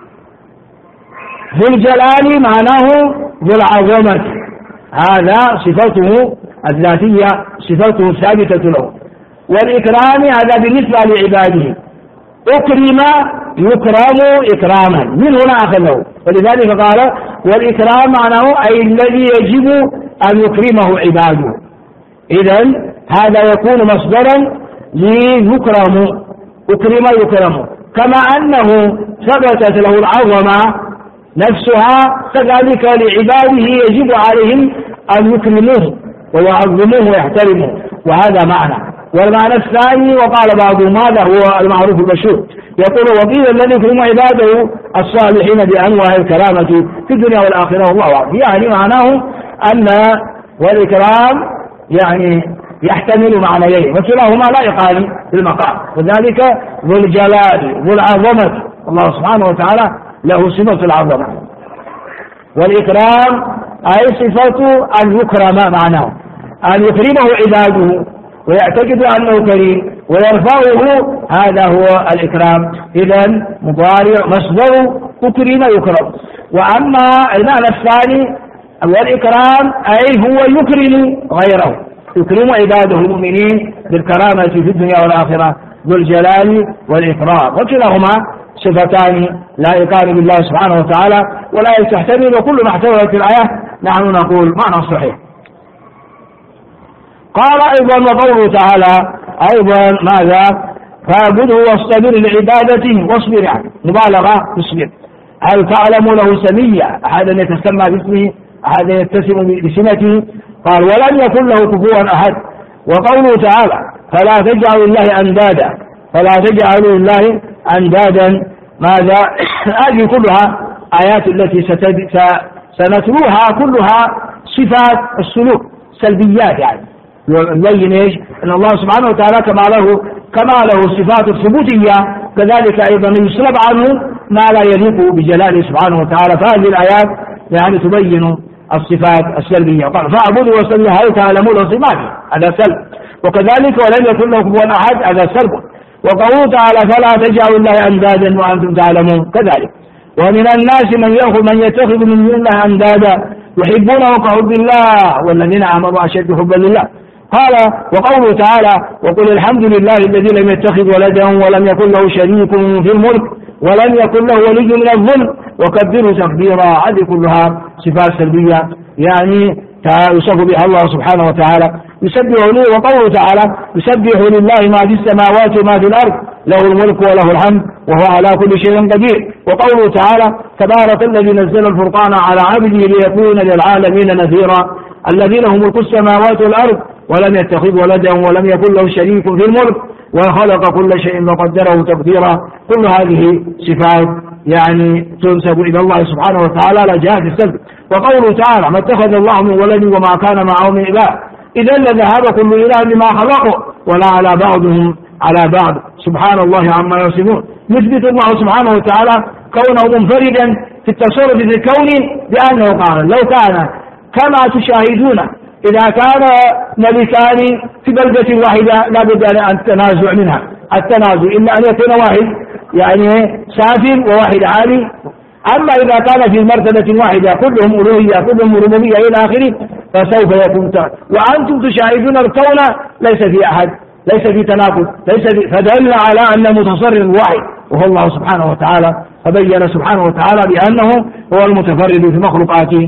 ذو الجلال معناه ذو العظمة، هذا صفته الذاتية، صفته الثابتة له. والإكرام هذا بالنسبة لعباده، أكرم يكرم إكراما، من هنا أخذه. ولذلك قال والإكرام معناه أي الذي يجب أن يكرمه عباده. إذن هذا يكون مصدرا ليكرم، أكرم يكرم، كما أنه ثبتت له العظمة نفسها كذلك لعباده يجب عليهم أن يكرموه ويعظموه ويحترموه، وهذا معنى. والمعنى الثاني وقال بعضهم هذا هو المعروف المشهور، يقول وقيل الذي يكرم عباده الصالحين بأنواع الكرامة في الدنيا والآخرة والله أعلم. يعني معناه أن والإكرام يعني يحتمل معنيين وكلاهما لائقان في المقام، وذلك ذو الجلال ذو العظمة، الله سبحانه وتعالى له صفة العظمة. والإكرام أي صفة أن يكرم، معناه أن يكرمه عباده ويعتقد أنه كريم ويرفعه، هذا هو الإكرام. إذن مضارع مصدر أكرم يكرم. وأما المعنى الثاني والإكرام أي هو يكرم غيره، يكرم عباده المؤمنين بالكرامة في الدنيا والآخرة، ذو الجلال والإكرام، وكلاهما صفتان لائقان بالله سبحانه وتعالى ولا تحتمل. وكل ما احتملت الآية نحن نقول معنى صحيح. قال أيضا وقوله تعالى أيضا ماذا؟ فاعبده واصطبر لعبادته واصبر، يعني مبالغة تصبر. هل تعلم له سميا، أحد يتسمى باسمه، أحد يتسم بسمته؟ قال ولم يكن له كفوا أحد. وقوله تعالى فلا تجعلوا الله أندادا، فلا تجعلوا الله أندادا، ماذا؟ هذه كلها آيات التي سنتلوها كلها صفات السلوك، سلبيات، يعني نبين ايش؟ ان الله سبحانه وتعالى كما له كما له الصفات الثبوتيه كذلك ايضا يسلب عنه ما لا يليق بجلاله سبحانه وتعالى. فهذه الايات يعني تبين الصفات السلبيه. قال فاعبدوا وسلموا هل تعلموا له صفاته، هذا سلب، وكذلك ولم يكن له كفوا احد، هذا سلب. وقوله تعالى فلا تجعلوا الله اندادا وانتم تعلمون، كذلك. ومن الناس من يأخذ من يتخذ من دون الله اندادا يحبونه كحب الله والذين آمنوا أشد حبا لله. قال وقوله تعالى وقل الحمد لله الذي لم يتخذ ولدا ولم يكن له شريك في الملك ولم يكن له ولي من الظلم وكبره تكبيرا. هذه كلها صفات سلبية يعني يوصف بها الله سبحانه وتعالى. يسبح له، وقوله تعالى يسبح لله ما في السماوات وما في الأرض له الملك وله الحمد وهو على كل شيء قدير. وقوله تعالى تبارك الذي نزل الفرقان على عبده ليكون للعالمين نذيرا الذي له ملك السماوات والأرض ولم يتخذ ولدا ولم يكن له شريك في الملك وخلق كل شيء وقدره تقديرا. كل هذه صفات يعني تنسب إلى الله سبحانه وتعالى على جهة السلب. وقوله تعالى ما اتخذ الله من ولد وما كان معه من إله إذا لذهب كل إله بما خلقه ولا على بعضهم على بعض سبحان الله عما يصفون. يثبت الله سبحانه وتعالى كونه منفردا في التصرف في الكون بأنه قال لو كان كما تشاهدون إذا كان ملكان في بلدة واحدة لا بد أن التنازع منها التنازع إلا أن يكون واحد يعني سافل وواحد عالي. أما إذا كان في مرتبة واحدة كلهم ألوهية كلهم ربوبية إلى آخره فسوف يكون تعالى. وأنتم تشاهدون الكون ليس في أحد ليس في تناقض ليس في فدل على أن متصرف واحد وهو الله سبحانه وتعالى. فبين سبحانه وتعالى بأنه هو المتفرد في مخلوقاته.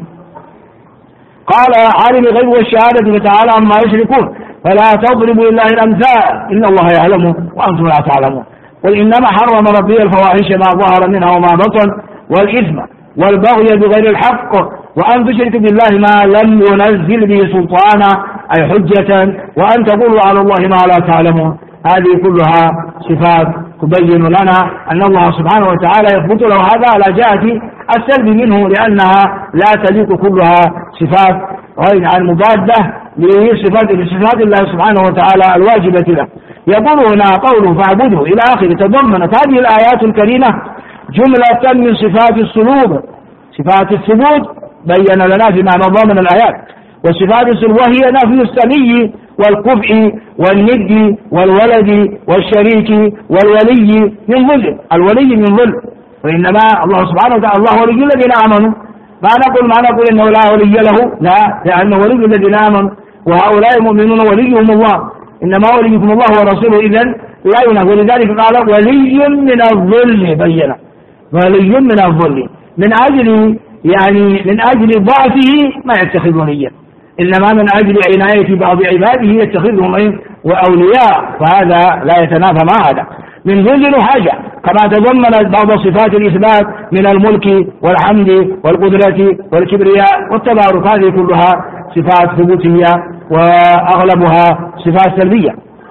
قال عالم الغيب والشهادة تعالى عما يشركون فلا تضربوا لله الأمثال إن الله يعلم وأنتم لا تعلمون. قل إنما حرم ربي الفواحش ما ظهر منها وما بطن والإثم والبغي بغير الحق وأن تشركوا بالله ما لم ينزل به سلطانا أي حجة وأن تقولوا على الله ما لا تعلمون. هذه كلها صفات تبين لنا أن الله سبحانه وتعالى يثبت له هذا على جهة السلب منه لأنها لا تليق كلها صفات غير عن مضادة لصفات صفات الله سبحانه وتعالى الواجبة له. يقول هنا قوله فاعبده إلى آخره. تضمنت هذه الآيات الكريمة جملة من صفات السلوك صفات الثبوت بين لنا فيما نظام من الآيات. وصفات السلوك وهي نفي السمي والكفء والند والولد والشريك والولي من ظل الولي من ظل. وإنما الله سبحانه وتعالى الله ولي الذين آمنوا ما نقول ما نقول إنه لا ولي له لا لأنه ولي الذين آمنوا وهؤلاء المؤمنون وليهم الله إنما وليكم الله ورسوله إذن لا ينهى. ولذلك قال ولي من الظل بين ولي من الظل من أجل يعني من أجل ضعفه ما يتخذ وليا إنما من أجل عناية بعض عباده يتخذهم وأولياء فهذا لا يتنافى مع هذا. من ظل حاجة كما تضمنت بعض صفات الإثبات من الملك والحمد والقدرة والكبرياء والتبارك هذه كلها صفات ثبوتية وأغلبها صفات سلبية.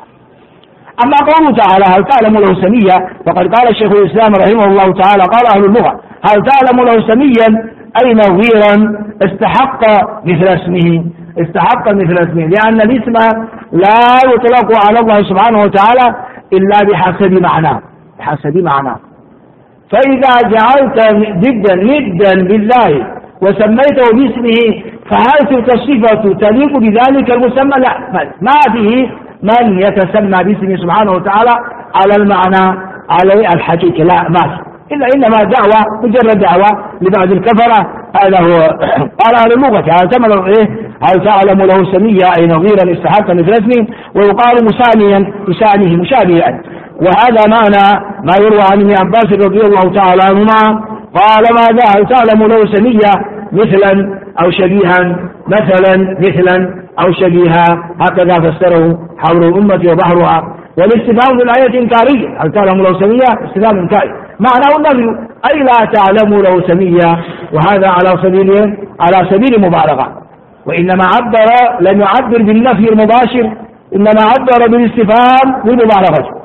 أما قوله تعالى هل تعلم له سميا فقد قال الشيخ الإسلام رحمه الله تعالى قال أهل اللغة هل تعلم له سميا أي نظيرا استحق مثل اسمه استحق مثل اسمه لأن الاسم لا يطلق على الله سبحانه وتعالى إلا بحسب معناه بحسب معناه. فإذا جعلت ضدا ندا بالله وسميته باسمه فهل تلك الصفة تليق بذلك المسمى؟ لا ما فيه من يتسمى باسمه سبحانه وتعالى على المعنى على الحقيقة لا ما إلا إنما دعوة مجرد دعوة لبعض الكفرة. هذا هو قال أهل اللغة هل تعلم إيه هل تعلم له سميا أي نظيرا استحق مثل اسمه ويقال مسانيا لسانه مشابها. وهذا معنى ما يروى عن ابن عباس رضي الله تعالى عنهما قال ماذا هل تعلم له سميا مثلا أو شبيها مثلا مثلا أو شبيها هكذا فسره حول الأمة وبحرها. والاستفهام في الآية إنكارية، هل تعلم له سميا؟ استفهام إنكاري معناه النفي، أي لا تعلم له سميا، وهذا على سبيل على سبيل مبالغة، وإنما عبر لم يعبر بالنفي المباشر، إنما عبر بالاستفهام بالمبالغة.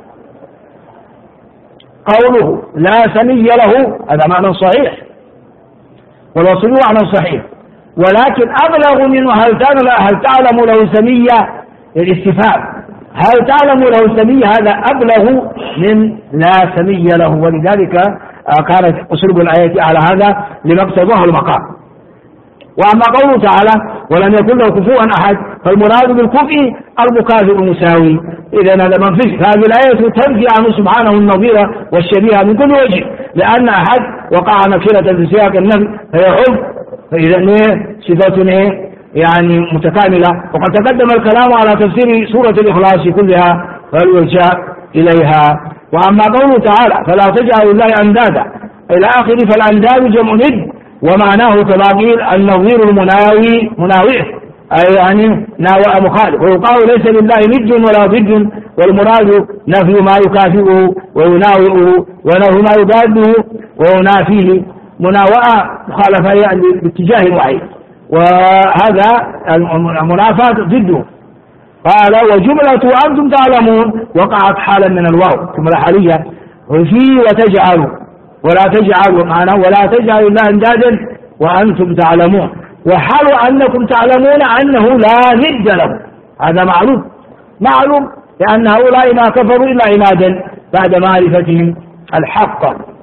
قوله لا سمي له هذا معنى صحيح، والوصف معنى صحيح، ولكن أبلغ منه هل تعلم له سميا، الاستفهام هل تعلم له سميا هذا أبلغ من لا سمي له، ولذلك كانت أسلوب الآية على هذا لما اقتضاه المقام. وأما قوله تعالى ولم يكن له كفوا أحد، فالمراد بالكفء المكافئ المساوي، إذن هذا منفي. هذه الآية تنفي عنه سبحانه النظير والشبيه من كل وجه، لأن أحد وقع نكرة في سياق النفي فيحب، فإذا صفة يعني متكاملة. وقد تقدم الكلام على تفسير سورة الإخلاص كلها فليلجأ إليها. وأما قوله تعالى فلا تجعلوا الله أندادا إلى آخره، فالأنداد جمع ند، ومعناه كما قيل النظير المناوي مناوئه، أي يعني ناوى مخالف، ويقال ليس لله ند ولا ضد، والمراد نفي ما يكافئه ويناوئه ونفي ما يضاده وينافيه، مناوئة مخالفة يعني باتجاه معين، وهذا المنافاة ضده. قال وجملة أنتم تعلمون وقعت حالا من الواو جملة حالية، وفي وتجعلوا ولا تجعلوا معنا ولا تجعلوا الله اندادا وأنتم تعلمون، وحال أنكم تعلمون أنه لا ند له، هذا معلوم معلوم لأن هؤلاء ما كفروا إلا عنادا بعد معرفتهم الحق.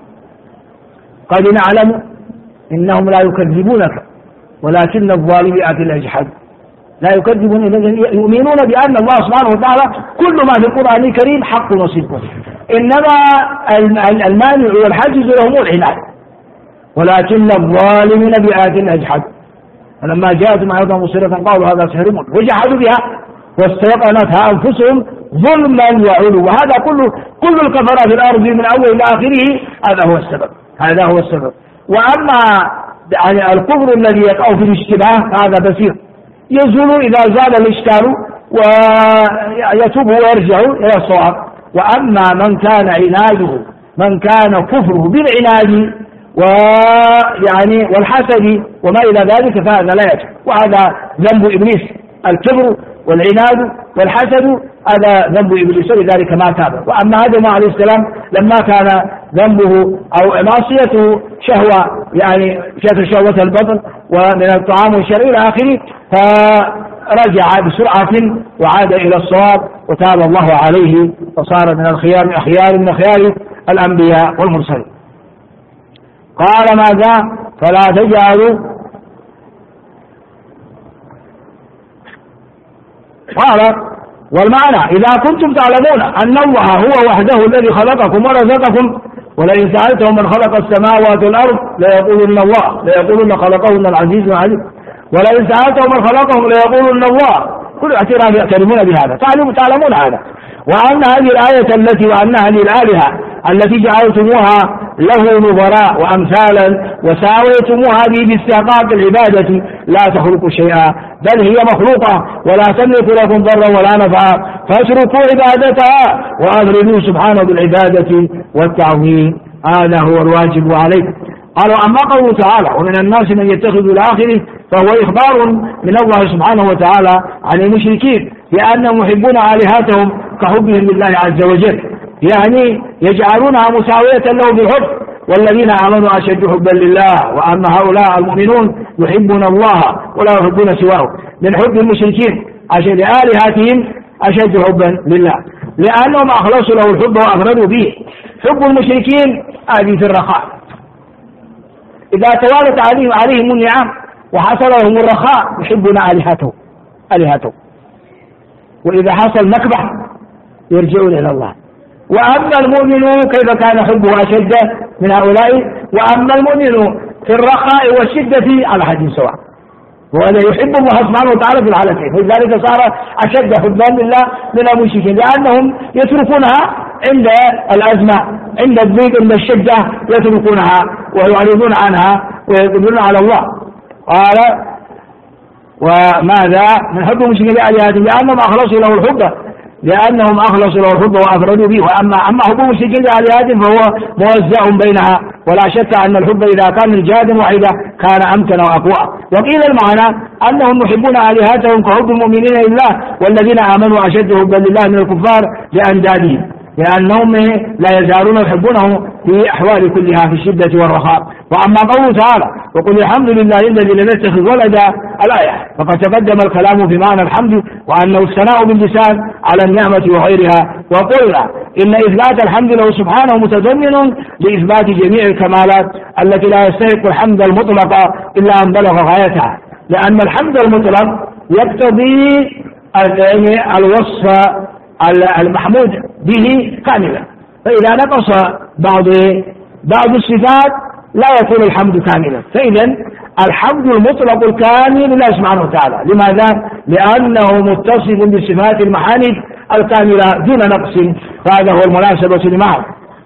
قد نعلم إنهم لا يكذبونك ولكن الظالمين الأجحد، لا يكذبون يؤمنون بأن الله سبحانه وتعالى كل ما في القرآن الكريم حق وصدق، إنما المانع والحاجز لهم العناد، ولكن الظالمين بآيات الأجحد، فلما جاءتهم آيات مبصرة قالوا هذا سحر مبين وجحدوا بها واستيقنتها أنفسهم ظلما وعلوا. وهذا كل كل الكفرة في الأرض من أول إلى آخره هذا هو السبب هذا هو السبب. وأما يعني الكفر الذي يقع في الاشتباه هذا بسيط يزول إذا زال الإشكال ويتوب ويرجع إلى الصواب. وأما من كان عناده من كان كفره بالعناد ويعني والحسد وما إلى ذلك فهذا لا يتوب، وهذا ذنب إبليس، الكبر والعناد والحسد هذا ذنب إبليس، لذلك ما تاب. وأما آدم عليه السلام لما كان ذنبه أو معصيته شهوة يعني شهوة البطن ومن الطعام والشراب إلى آخره، فرجع بسرعة وعاد إلى الصواب وتاب الله عليه وصار من الخيار من أخيار من خيار الأنبياء والمرسلين. قال ماذا؟ فلا تجعلوا قال والمعنى إذا كنتم تعلمون أن الله هو وحده الذي خلقكم ورزقكم، ولئن سألتهم من خلق السماوات والأرض ليقولن الله ليقولن خلقهن العزيز العليم، ولئن سألتهم من خلقهم ليقولن الله، كل اعتراف يعترفون بهذا، تعلمون هذا. وأن هذه الآية التي وأن هذه الآلهة التي جعلتموها له نظراء وأمثالا وساويتموها به باستحقاق العبادة لا تخلق شيئا بل هي مخلوقة ولا تملك لكم ضرا ولا نفعا، فاتركوا عبادتها وأفردوا سبحانه بالعبادة والتعظيم، هذا هو الواجب عليكم. قالوا أما قوله تعالى ومن الناس من يتخذ الآخر، فهو إخبار من الله سبحانه وتعالى عن المشركين لأنهم يحبون آلهتهم كحبهم لله عز وجل، يعني يجعلونها مساوية له بالحب، والذين آمنوا أشد حبا لله. وأما هؤلاء المؤمنون يحبون الله ولا يحبون سواه، من حب المشركين أشد آلهتهم أشد حبا لله لأنهم أخلصوا له الحب وأفردوا به. حب المشركين هذه في الرخاء، إذا توالت عليهم عليهم النعم وحصل لهم الرخاء يحبون آلهته آلهته وإذا حصل نكبة يرجعون إلى الله. وأما المؤمن كيف كان حبه أشد من هؤلاء؟ وأما المؤمن في الرخاء والشدة على حد سواء، وهذا يحب الله سبحانه وتعالى في الحالتين، فلذلك صار أشد حبا لله من المشركين لأنهم يتركونها عند الأزمة عند الضيق عند الشدة يتركونها ويعرضون عنها ويقبلون على الله. قال وماذا من حب المشركين لآلهتهم لأنهم أخلصوا له الحب لأنهم أخلصوا له الحب وأفردوا به. وأما أما حب المشركين لآلهتهم فهو موزع بينها، ولا شك أن الحب إذا كان الجهة واحدة كان أمكن وأقوى. وقيل المعنى أنهم يحبون آلهتهم كحب المؤمنين لله، والذين آمنوا أشد حبا لله من الكفار لأندادهم، لأنهم لا يزالون يحبونه في أحوال كلها في الشدة والرخاء. وأما قوله تعالى وقل الحمد لله الذي لم يتخذ ولدا الآية، فقد تقدم الكلام في معنى الحمد وأنه الثناء باللسان على النعمة وغيرها. وقلنا إن إثبات الحمد له سبحانه متضمن لإثبات جميع الكمالات التي لا يستحق الحمد المطلق إلا أن بلغ غايتها، لأن الحمد المطلق يقتضي الوصف المحمود به كاملا، فإذا نقص بعض بعض الصفات لا يكون الحمد كاملا. فإذا الحمد المطلق الكامل لله سبحانه وتعالى. لماذا؟ لأنه متصف بصفات المحامد الكاملة دون نقص، فهذا هو المناسبة لمعه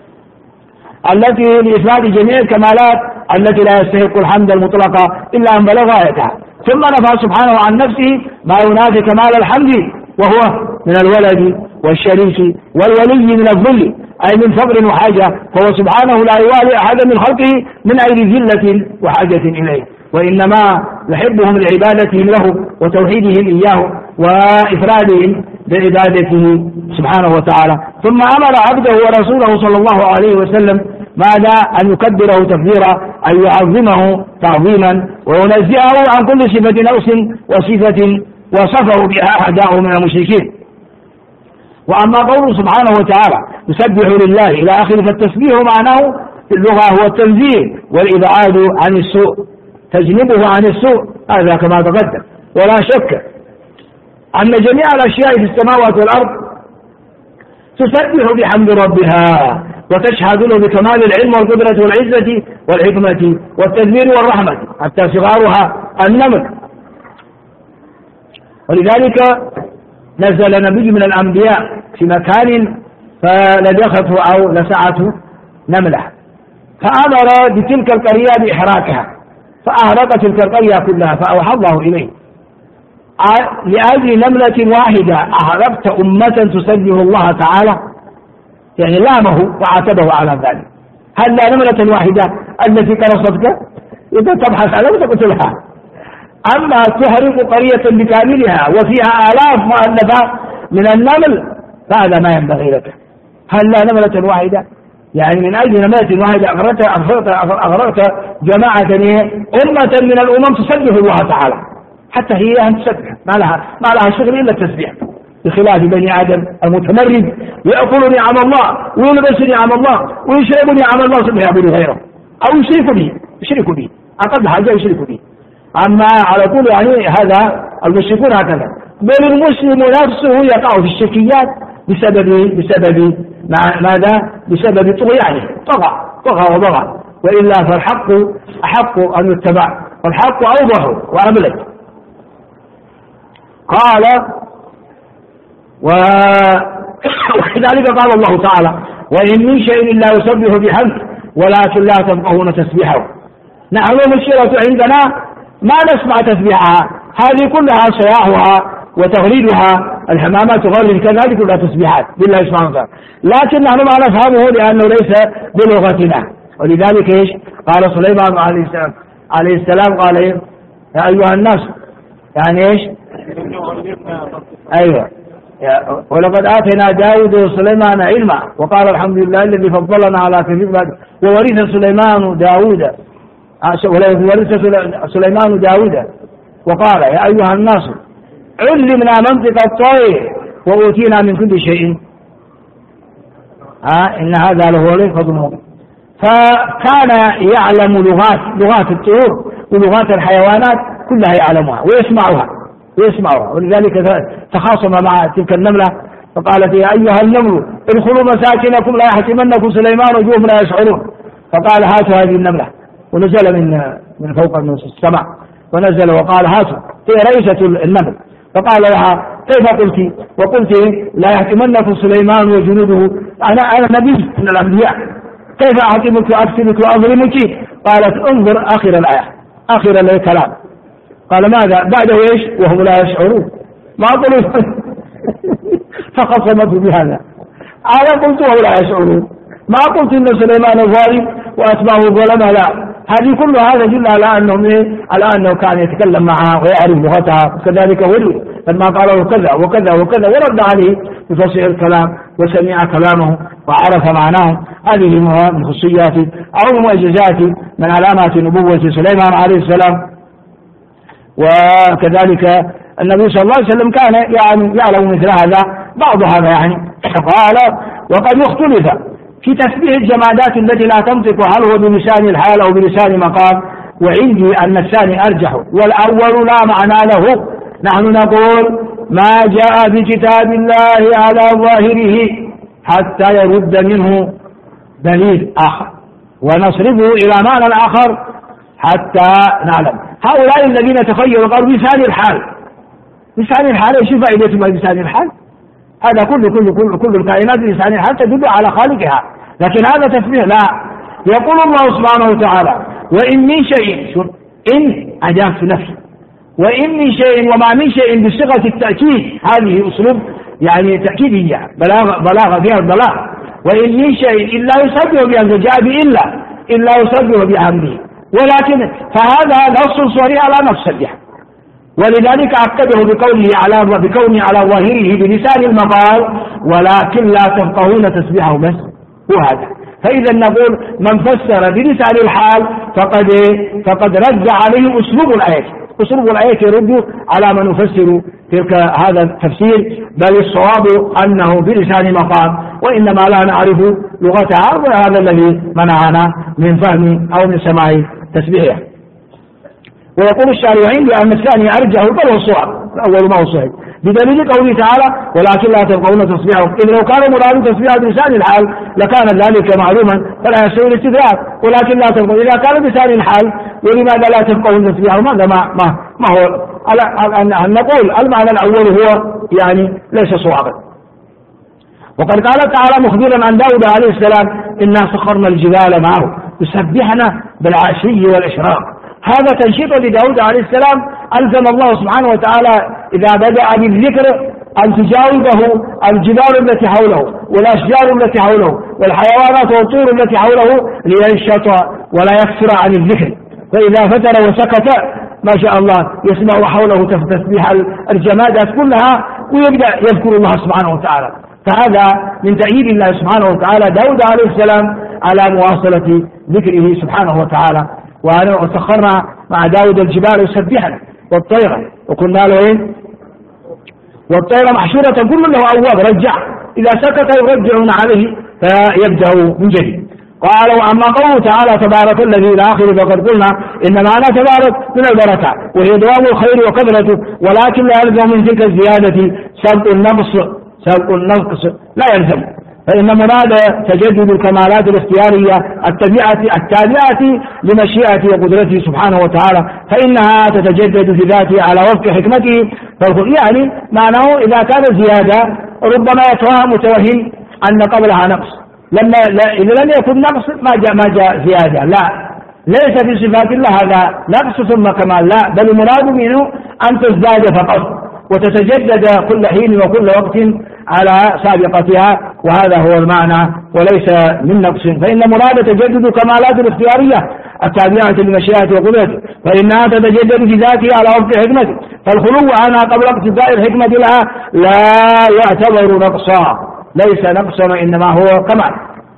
التي لإثبات جميع الكمالات التي لا يستحق الحمد المطلق إلا أن بلغ غايتها. ثم نفى سبحانه عن نفسه ما ينافي كمال الحمد، وهو من الولد والشريك والولي من الذل، أي من فقر وحاجة، فهو سبحانه لا يوالي أحدا من خلقه من أي ذلة وحاجة إليه، وإنما يحبهم لعبادتهم له وتوحيدهم إياه وإفرادهم بعبادته سبحانه وتعالى. ثم أمر عبده ورسوله صلى الله عليه وسلم ماذا؟ أن يكبره تكبيرا، أن يعظمه تعظيما، وينزهه عن كل صفة نقص وصفة وصفه بها أعداؤه من المشركين. وأما قوله سبحانه وتعالى يسبح لله إلى آخره، فالتسبيح معناه في اللغة هو التنزيه والإبعاد عن السوء، تجنبه عن السوء، هذا كما تقدم. ولا شك أن جميع الأشياء في السماوات والأرض تسبح بحمد ربها وتشهد له بكمال العلم والقدرة والعزة والحكمة والتدبير والرحمة، حتى صغارها النمل. ولذلك نزل نبي من الأنبياء في مكان فلدخته أو لسعته نملة، فأمر بتلك القرية بإحراقها، فأحرقت تلك القرية كلها، فأوحى الله إليه لأجل نملة واحدة أحرقت أمة تسبح الله تعالى، يعني لامه وعاتبه على ذلك. هل لا نملة واحدة التي قرصتك إذا تبحث عنها وتقتلها، أما تحرق قرية بكاملها وفيها آلاف مؤلفة من النمل فهذا ما ينبغي لك. هل لا نملة واحدة، يعني من أجل نملة واحدة أغرقت أغرقت جماعة أمة من الأمم تسبح الله تعالى، حتى هي أن تسبح، ما لها ما لها شغل إلا التسبيح، بخلاف بني آدم المتمرد يأكل نعم الله ويلبس نعم الله ويشرب نعم الله ثم يعبد غيره أو يشرك به يشرك به أقل حاجة يشرك به. أما على طول يعني هذا المشركون هكذا، بل المسلم نفسه يقع في الشركيات بسبب بسبب ماذا؟ بسبب طغيانه، طغى طغى وبغى، وإلا فالحق أحق أن يتبع، والحق أوضح وأبلج. قال وكذلك قال الله تعالى وإن من شيء إلا يسبح بحمده ولكن لا تفقهون تسبيحه. نحن المشكلة عندنا ما نسمع تسبيحها، هذه كلها صياحها وتغريدها، الحمامات تغرد كذا، هذه كلها تسبيحات بالله سبحانه وتعالى، لكن نحن ما نفهمه لأنه ليس بلغتنا. ولذلك إيش قال سليمان عليه السلام عليه السلام قال إيه؟ يا أيها الناس، يعني إيش؟ أيوة، ولقد آتينا داود وسليمان علما وقال الحمد لله الذي فضلنا على كثير، وورث سليمان داود ورث سليمان داود وقال يا أيها الناس علمنا منطق الطير وأوتينا من كل شيء، ها إن هذا لهو الفضل المبين. فكان يعلم لغات لغات الطيور ولغات الحيوانات كلها يعلمها ويسمعها ويسمعها ولذلك تخاصم مع تلك النملة فقالت يا أيها النمل ادخلوا مساكنكم لا يحتمنكم سليمان وجوهم لا يشعرون، فقال هاتوا هذه النملة، ونزل من من فوق السماء ونزل وقال هاتوا، هي رئيسة النمل، فقال لها كيف قلت؟ وقلت لا يحتمنكم سليمان وجنوده، أنا أنا نبي من الأنبياء، كيف أحتمك وأكسبك وأظلمك؟ قالت انظر آخر الآية آخر الكلام، قال ماذا بعده إيش؟ وهم لا يشعرون، ما قلوا فخصمته بهذا. أنا قلت وهو لا يشعرون، ما قلت إن سليمان ظالم وأتباعه ظلم، لا، هذه كلها هذا يدل على أنهم إيه؟ على أنه كان يتكلم معها ويعرف لغتها، وكذلك ولي لما قال له كذا وكذا وكذا ورد عليه بفصيح الكلام وسمع كلامه وعرف معناه. هذه من خصوصيات أو معجزات من علامات نبوة سليمان عليه السلام. وكذلك النبي صلى الله عليه وسلم كان يعني يعلم مثل هذا بعض هذا يعني. قال وقد يختلف في تسبيح الجمادات التي لا تنطق هل هو بلسان الحال أو بلسان مقام، وعندي أن الثاني أرجح والأول لا معنى له. نحن نقول ما جاء بكتاب الله على ظاهره حتى يرد منه دليل آخر، ونصرفه إلى معنى آخر حتى نعلم. هؤلاء الذين تخيروا قالوا بلسان الحال، لسان الحال ايش فائدته بلسان الحال؟ هذا كل كل كل كل الكائنات بلسان الحال تدل على خالقها، لكن هذا تسبيح لا. يقول الله سبحانه وتعالى وإن من شيء، إن أداة نفي، وإن من شيء وما من شيء بصيغة التأكيد، هذه أسلوب يعني تأكيدية بلاغة بلاغة فيها البلاغ. وإن من شيء إلا يسبح بحمده، جاء بإلا إلا يسبح بحمده، ولكن فهذا نص صريح على نفس السبح، ولذلك أكده بقوله على بكونه على ظاهره بلسان المقال ولكن لا تفقهون تسبيحه بس. وهذا فإذا نقول من فسر بلسان الحال فقد فقد رد عليه أسلوب الآية، أسلوب الآية يرد على من يفسر تلك هذا التفسير، بل الصواب أنه بلسان مقال، وإنما لا نعرف لغتها، وهذا الذي منعنا من فهم أو من سماع تسبيحه. ويقول الشارعين بأن الثاني أرجح بل هو الصواب، الأول ما هو صحيح، بدليل قوله تعالى ولكن لا تفقهون تسبيحهم، إذ لو كان مراد تسبيح بلسان الحال لكان ذلك معلوما فلا يستوي الاستدراك، ولكن لا تفقهون إذا كان بلسان الحال ولماذا لا تفقهون تسبيحهم؟ هذا ما ما ما هو أن نقول المعنى الأول هو يعني ليس صوابا. وقد قال تعالى مخبرا عن داود عليه السلام إنا سخرنا الجبال معه يسبحنا بالعشي والإشراق. هذا تنشيط لداود عليه السلام، ألزم الله سبحانه وتعالى إذا بدأ بالذكر أن تجاوبه الجبال التي حوله والأشجار التي حوله والحيوانات والطيور التي حوله لينشط ولا يكثر عن الذكر، فإذا فتر وسكت ما شاء الله يسمع حوله تسبيح الجمادات كلها ويبدأ يذكر الله سبحانه وتعالى. فهذا من تأييد الله سبحانه وتعالى داود عليه السلام على مواصلة ذكره سبحانه وتعالى. وسخرنا مع داود الجبال يسبحنا والطير، وكنا له إيه؟ والطير محشورة كل له أواب رجع، إذا سكت يرجعون عليه فيبدأ من جديد. قال وأما قوله تعالى تبارك الذي إلى آخره فقد قلنا إن معنى تبارك من البركة وهي دوام الخير وكثرته، ولكن لا يلزم من تلك الزيادة سبق النقص سبق النقص لا يلزم، فإن مراد تجدد الكمالات الاختيارية التابعة التابعة لمشيئته وقدرته سبحانه وتعالى، فإنها تتجدد في ذاته على وفق حكمته. يعني معناه إذا كان زيادة ربما يتوهم متوهم أن قبلها نقص، لما لا إذا لم يكن نقص ما جاء ما جاء زيادة، لا، ليس في صفات الله هذا نقص ثم كمال، لا، بل المراد منه أن تزداد فقط وتتجدد كل حين وكل وقت على سابقتها، وهذا هو المعنى وليس من نقص. فإن مراد تجدد كمالات الاختيارية التابعة لمشيئته وقدرته، فإنها تتجدد في ذاتها على وفق حكمته، فالخلو عنها قبل اقتضاء الحكمة لها لا يعتبر نقصا، ليس نقصا وإنما هو كمال.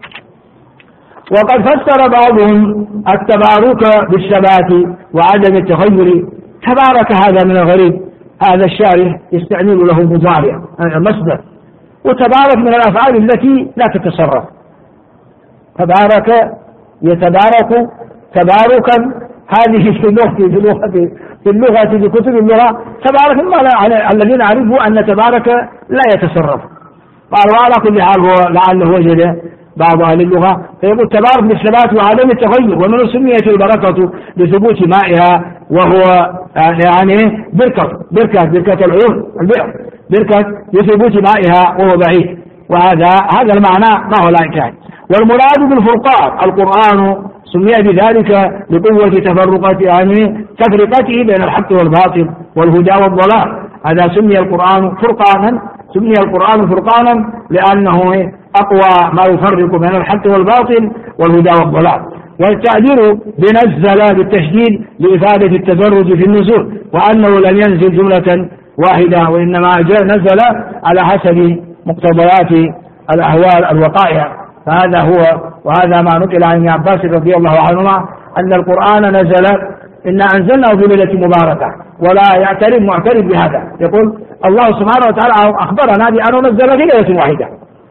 وقد فسر بعضهم التبارك بالثبات وعدم التغير. تبارك هذا من الغريب، هذا الشارح يستعمل له مضارع مصدر، وتبارك من الأفعال التي لا تتصرف. تبارك يتبارك تباركا، هذه في اللغة في اللغة في اللغة في كتب اللغة تبارك ما الذين عرفوا أن تبارك لا يتصرف. قالوا على كل حال هو لعله وجد بعض أهل اللغة فيقول تبارك بالثبات وعدم التغير، ومن سميت البركة لثبوت مائها وهو يعني بركة بركة بركة العيون البئر بركة لثبوت مائها وهو بعيد، وهذا هذا المعنى ما هو لا يعني. والمراد بالفرقان القرآن سمي بذلك لقوة تفرقته يعني تفرقته بين الحق والباطل والهدى والضلال، هذا سمي القرآن فرقانا سمي القرآن فرقانا لأنه أقوى ما يفرق بين الحق والباطل والهدى والضلال. والتعبير بنزل بالتشديد لإفادة التدرج في النزول، وأنه لم ينزل جملة واحدة وإنما نزل على حسب مقتضيات الأهوال الوقائع. فهذا هو، وهذا ما نقل عن ابن عباس رضي الله عنهما أن القرآن نزل إنا أنزلناه في ليلة مباركة، ولا يعترف معترف بهذا، يقول الله سبحانه وتعالى أخبرنا بأنه نزل في ليلة واحدة،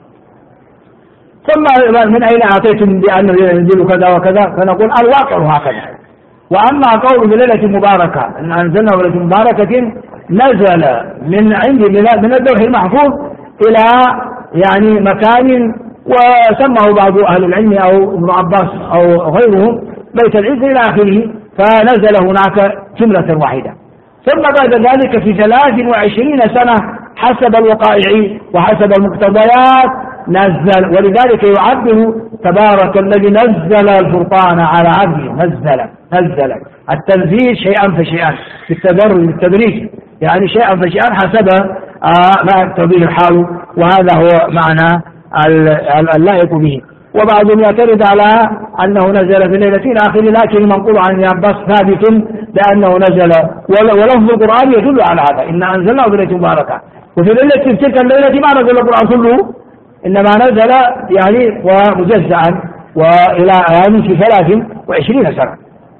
ثم من أين أعطيتم بأنه ينزل كذا وكذا؟ فنقول الواقع هكذا. وأما قول بليلة مباركة إن أنزلناه في ليلة مباركة، نزل من عند من اللوح المحفوظ إلى يعني مكان وسمه بعض أهل العلم أو ابن عباس أو غيرهم بيت العز إلى آخره، فنزل هناك جملة واحدة. ثم بعد ذلك في ثلاث وعشرين سنة حسب الوقائع وحسب المقتضيات نزل، ولذلك يعبر تبارك الذي نزل الفرقان على عبده. نزل نزل التنزيل شيئا فشيئا في التدرج التدريج، يعني شيئا فشيئا حسب ما يقتضيه الحال، وهذا هو معنى اللائق به. وبعضهم يعترض على أنه نزل في ليلة إلى آخره، لكن المنقول عن ابن عباس ثابت بأنه نزل، ولفظ القرآن يدل على هذا، إنا أنزلناه في ليلة مباركة. وفي ليلة تلك الليلة ما نزل القرآن كله، إنما نزل يعني ومجزعا وإلى يعني في ثلاث وعشرين سنة.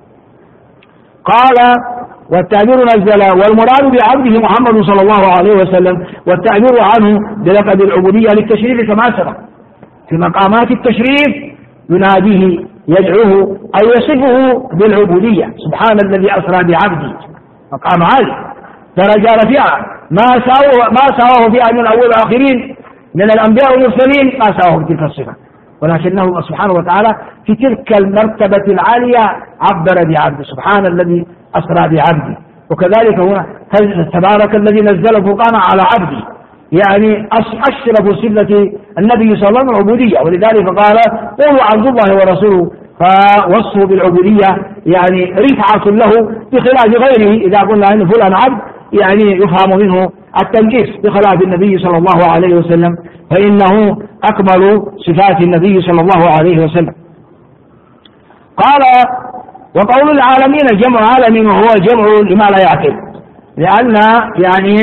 قال والتعبير نزل، والمراد بعبده محمد صلى الله عليه وسلم، والتعبير عنه بلقب العبودية للتشريف كما سبق. في مقامات التشريف يناديه يدعوه أو يصفه بالعبودية، سبحان الذي أسرى بعبده، مقام عالي درجة رفيعة ما ساوه ما ساوه فيها من الأول والآخرين من الأنبياء والمرسلين، ما ساوه بتلك الصفة، ولكنه سبحانه وتعالى في تلك المرتبة العالية عبر بعبده، سبحان الذي أسرى بعبده. وكذلك هنا تبارك الذي نزل الفرقان على عبده، يعني أشرف صفة النبي صلى الله عليه وسلم العبودية، ولذلك قال قولوا عبد الله ورسوله، فوصفه بالعبودية يعني رفعة له بخلاف غيره. إذا قلنا أن فلان عبد يعني يفهم منه التنكيس، بخلاف النبي صلى الله عليه وسلم فإنه أكمل صفات النبي صلى الله عليه وسلم. قال وقول العالمين جمع عالم، وهو جمع لما لا يعقل، لأن يعني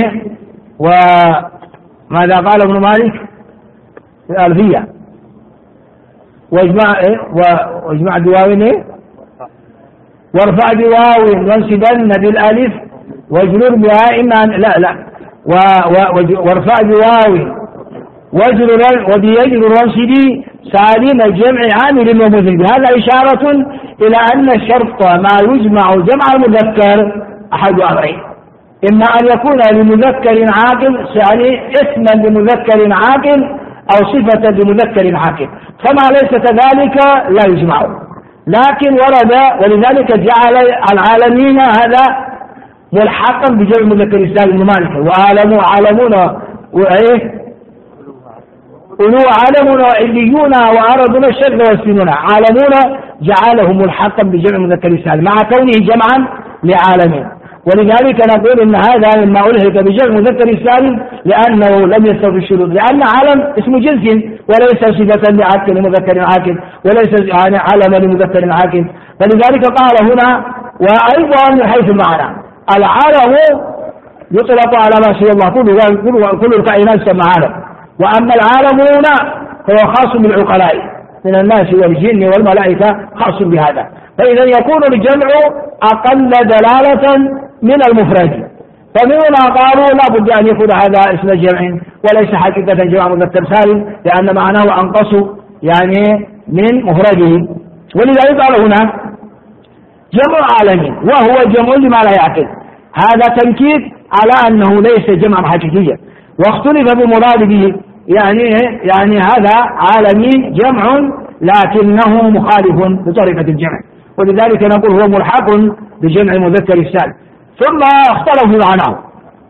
وماذا قال ابن مالك في الألفية واجمع إيه واجمع بواو إيه وارفع بواو وانسبن بالألف واجرر بها إما لا لا وارفع بواو واجرر وبيجرر وانسبي سالم جمع عامل ومذنب. هذا إشارة إلى أن الشرط ما يجمع جمع المذكر أحد أمرين، إما أن يكون لمذكر عاقل يعني اسما لمذكر عاقل أو صفة لمذكر عاقل، فما ليس كذلك لا يجمع. لكن ورد ولذلك جعل العالمين هذا ملحقا بجمع مذكر السالم بن مالك، وعالموا عالمون وإيه أولو عالمون وعليون وأرضون الشرق والسنون، عالمون جعله ملحقا بجمع مذكر السالم مع كونه جمعا لعالمين. ولذلك نقول إن هذا مما ألحق بجمع مذكر السالم لأنه لم يستوفي الشروط، لأن علم اسم جنس وليس صفة لعاقل لمذكر عاقل، وليس يعني علم لمذكر عاقل. فلذلك قال هنا وأيضا من حيث المعنى العالم يطلق على ما شاء الله كل كل الكائنات تسمى عالم، وأما العالمون فهو خاص بالعقلاء من الناس والجن والملائكة خاص بهذا. فإذا يكون الجمع أقل دلالة من المفرد، فمن هنا قالوا لا بد أن يكون هذا اسم جمع وليس حقيقة جمع مذكر سالم، لأن معناه أنقص يعني من مفرده. ولذلك قال هنا جمع عالمين وهو جمع لما لا يعقل، هذا تنكيد على أنه ليس جمع حقيقيا، واختلف بالمراد به يعني يعني هذا عالمين جمع لكنه مخالف بطريقة الجمع، ولذلك نقول هو ملحق بجمع مذكر السالم. ثم اختلفوا معناه،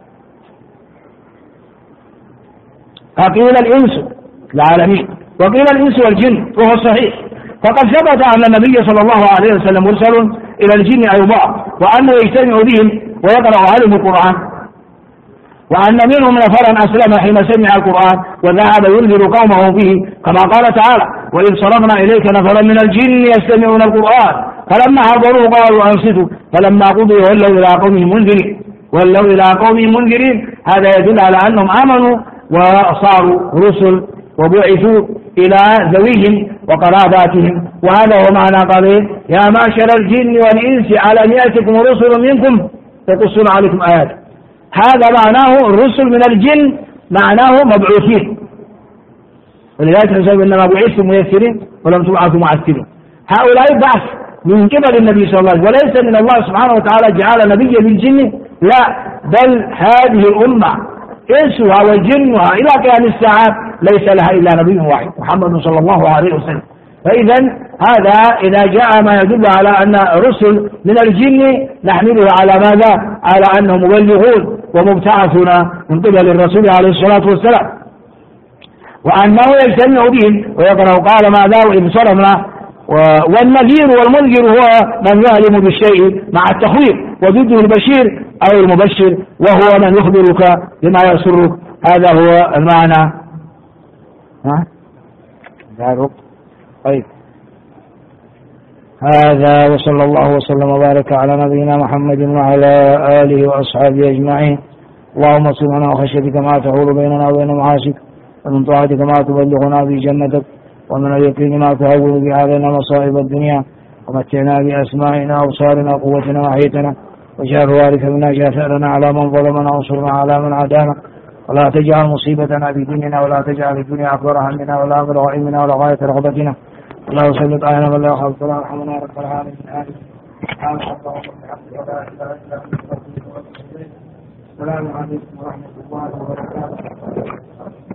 فقيل الإنس العالمين وقيل الإنس والجن، وهو صحيح، فقد ثبت أن النبي صلى الله عليه وسلم مرسل إلى الجن أو بعض، وأنه يجتمع بهم ويقرأ عليهم القرآن. وأن منهم نفرا أسلم حين سمع القرآن وذهب ينذر قومه به، كما قال تعالى: وإذ صرفنا إليك نفرا من الجن يستمعون القرآن فلما حضروه قالوا أنصتوا فلما قضي ولوا إلى قومهم منذرين ولوا إلى قومهم منذرين. هذا يدل على أنهم آمنوا وصاروا رسل وبعثوا إلى ذويهم وقراباتهم. وهذا هو معنى قال: يا معشر الجن والإنس ألم يأتكم رسل منكم يقصون عليكم آيات. هذا معناه الرسل من الجن، معناه مبعوثين، ولذلك نسأل: إنما بعثتم ميسرين ولم تبعثوا معسرين. هؤلاء بعث من قبل النبي صلى الله عليه وسلم، وليس من الله سبحانه وتعالى جعل نبيا للجن، لا، بل هذه الأمة إنسها وجنها إلى قيام الساعة ليس لها إلا نبي واحد محمد صلى الله عليه وسلم. فإذا هذا إذا جاء ما يدل على أن رسل من الجن نحمله على ماذا؟ على أنهم مبلغون ومبتعثون من قبل الرسول عليه الصلاة والسلام، وأنه يجتمع بهم ويقرأ قال ماذا وإذ صرفنا. والنذير والمنذر هو من يعلم بالشيء مع التخويف، وضده البشير أو المبشر وهو من يخبرك بما يسرك. هذا هو المعنى. ها؟ طيب، هذا وصلى الله وسلم وبارك على نبينا محمد وعلى آله وأصحابه أجمعين. اللهم اغفر لنا وخشيتك ما تحول بيننا وبين معاصيك، ومن طاعتك ما تبلغنا به جنتك، ومن اليقين ما تهون به علينا مصائب الدنيا، ومتعنا بأسمائنا وأبصارنا وقوتنا وحيتنا، واجعل وارث منا اجعل ثأرنا على من ظلمنا وانصرنا على من عادانا، ولا تجعل مصيبتنا في ديننا، ولا تجعل الدنيا أكبر همنا ولا مبلغ علمنا ولا غاية رغبتنا. اللهم صل على من لا خلق ولا رحمنا رب العالمين. آمين. السلام عليكم ورحمة الله وبركاته.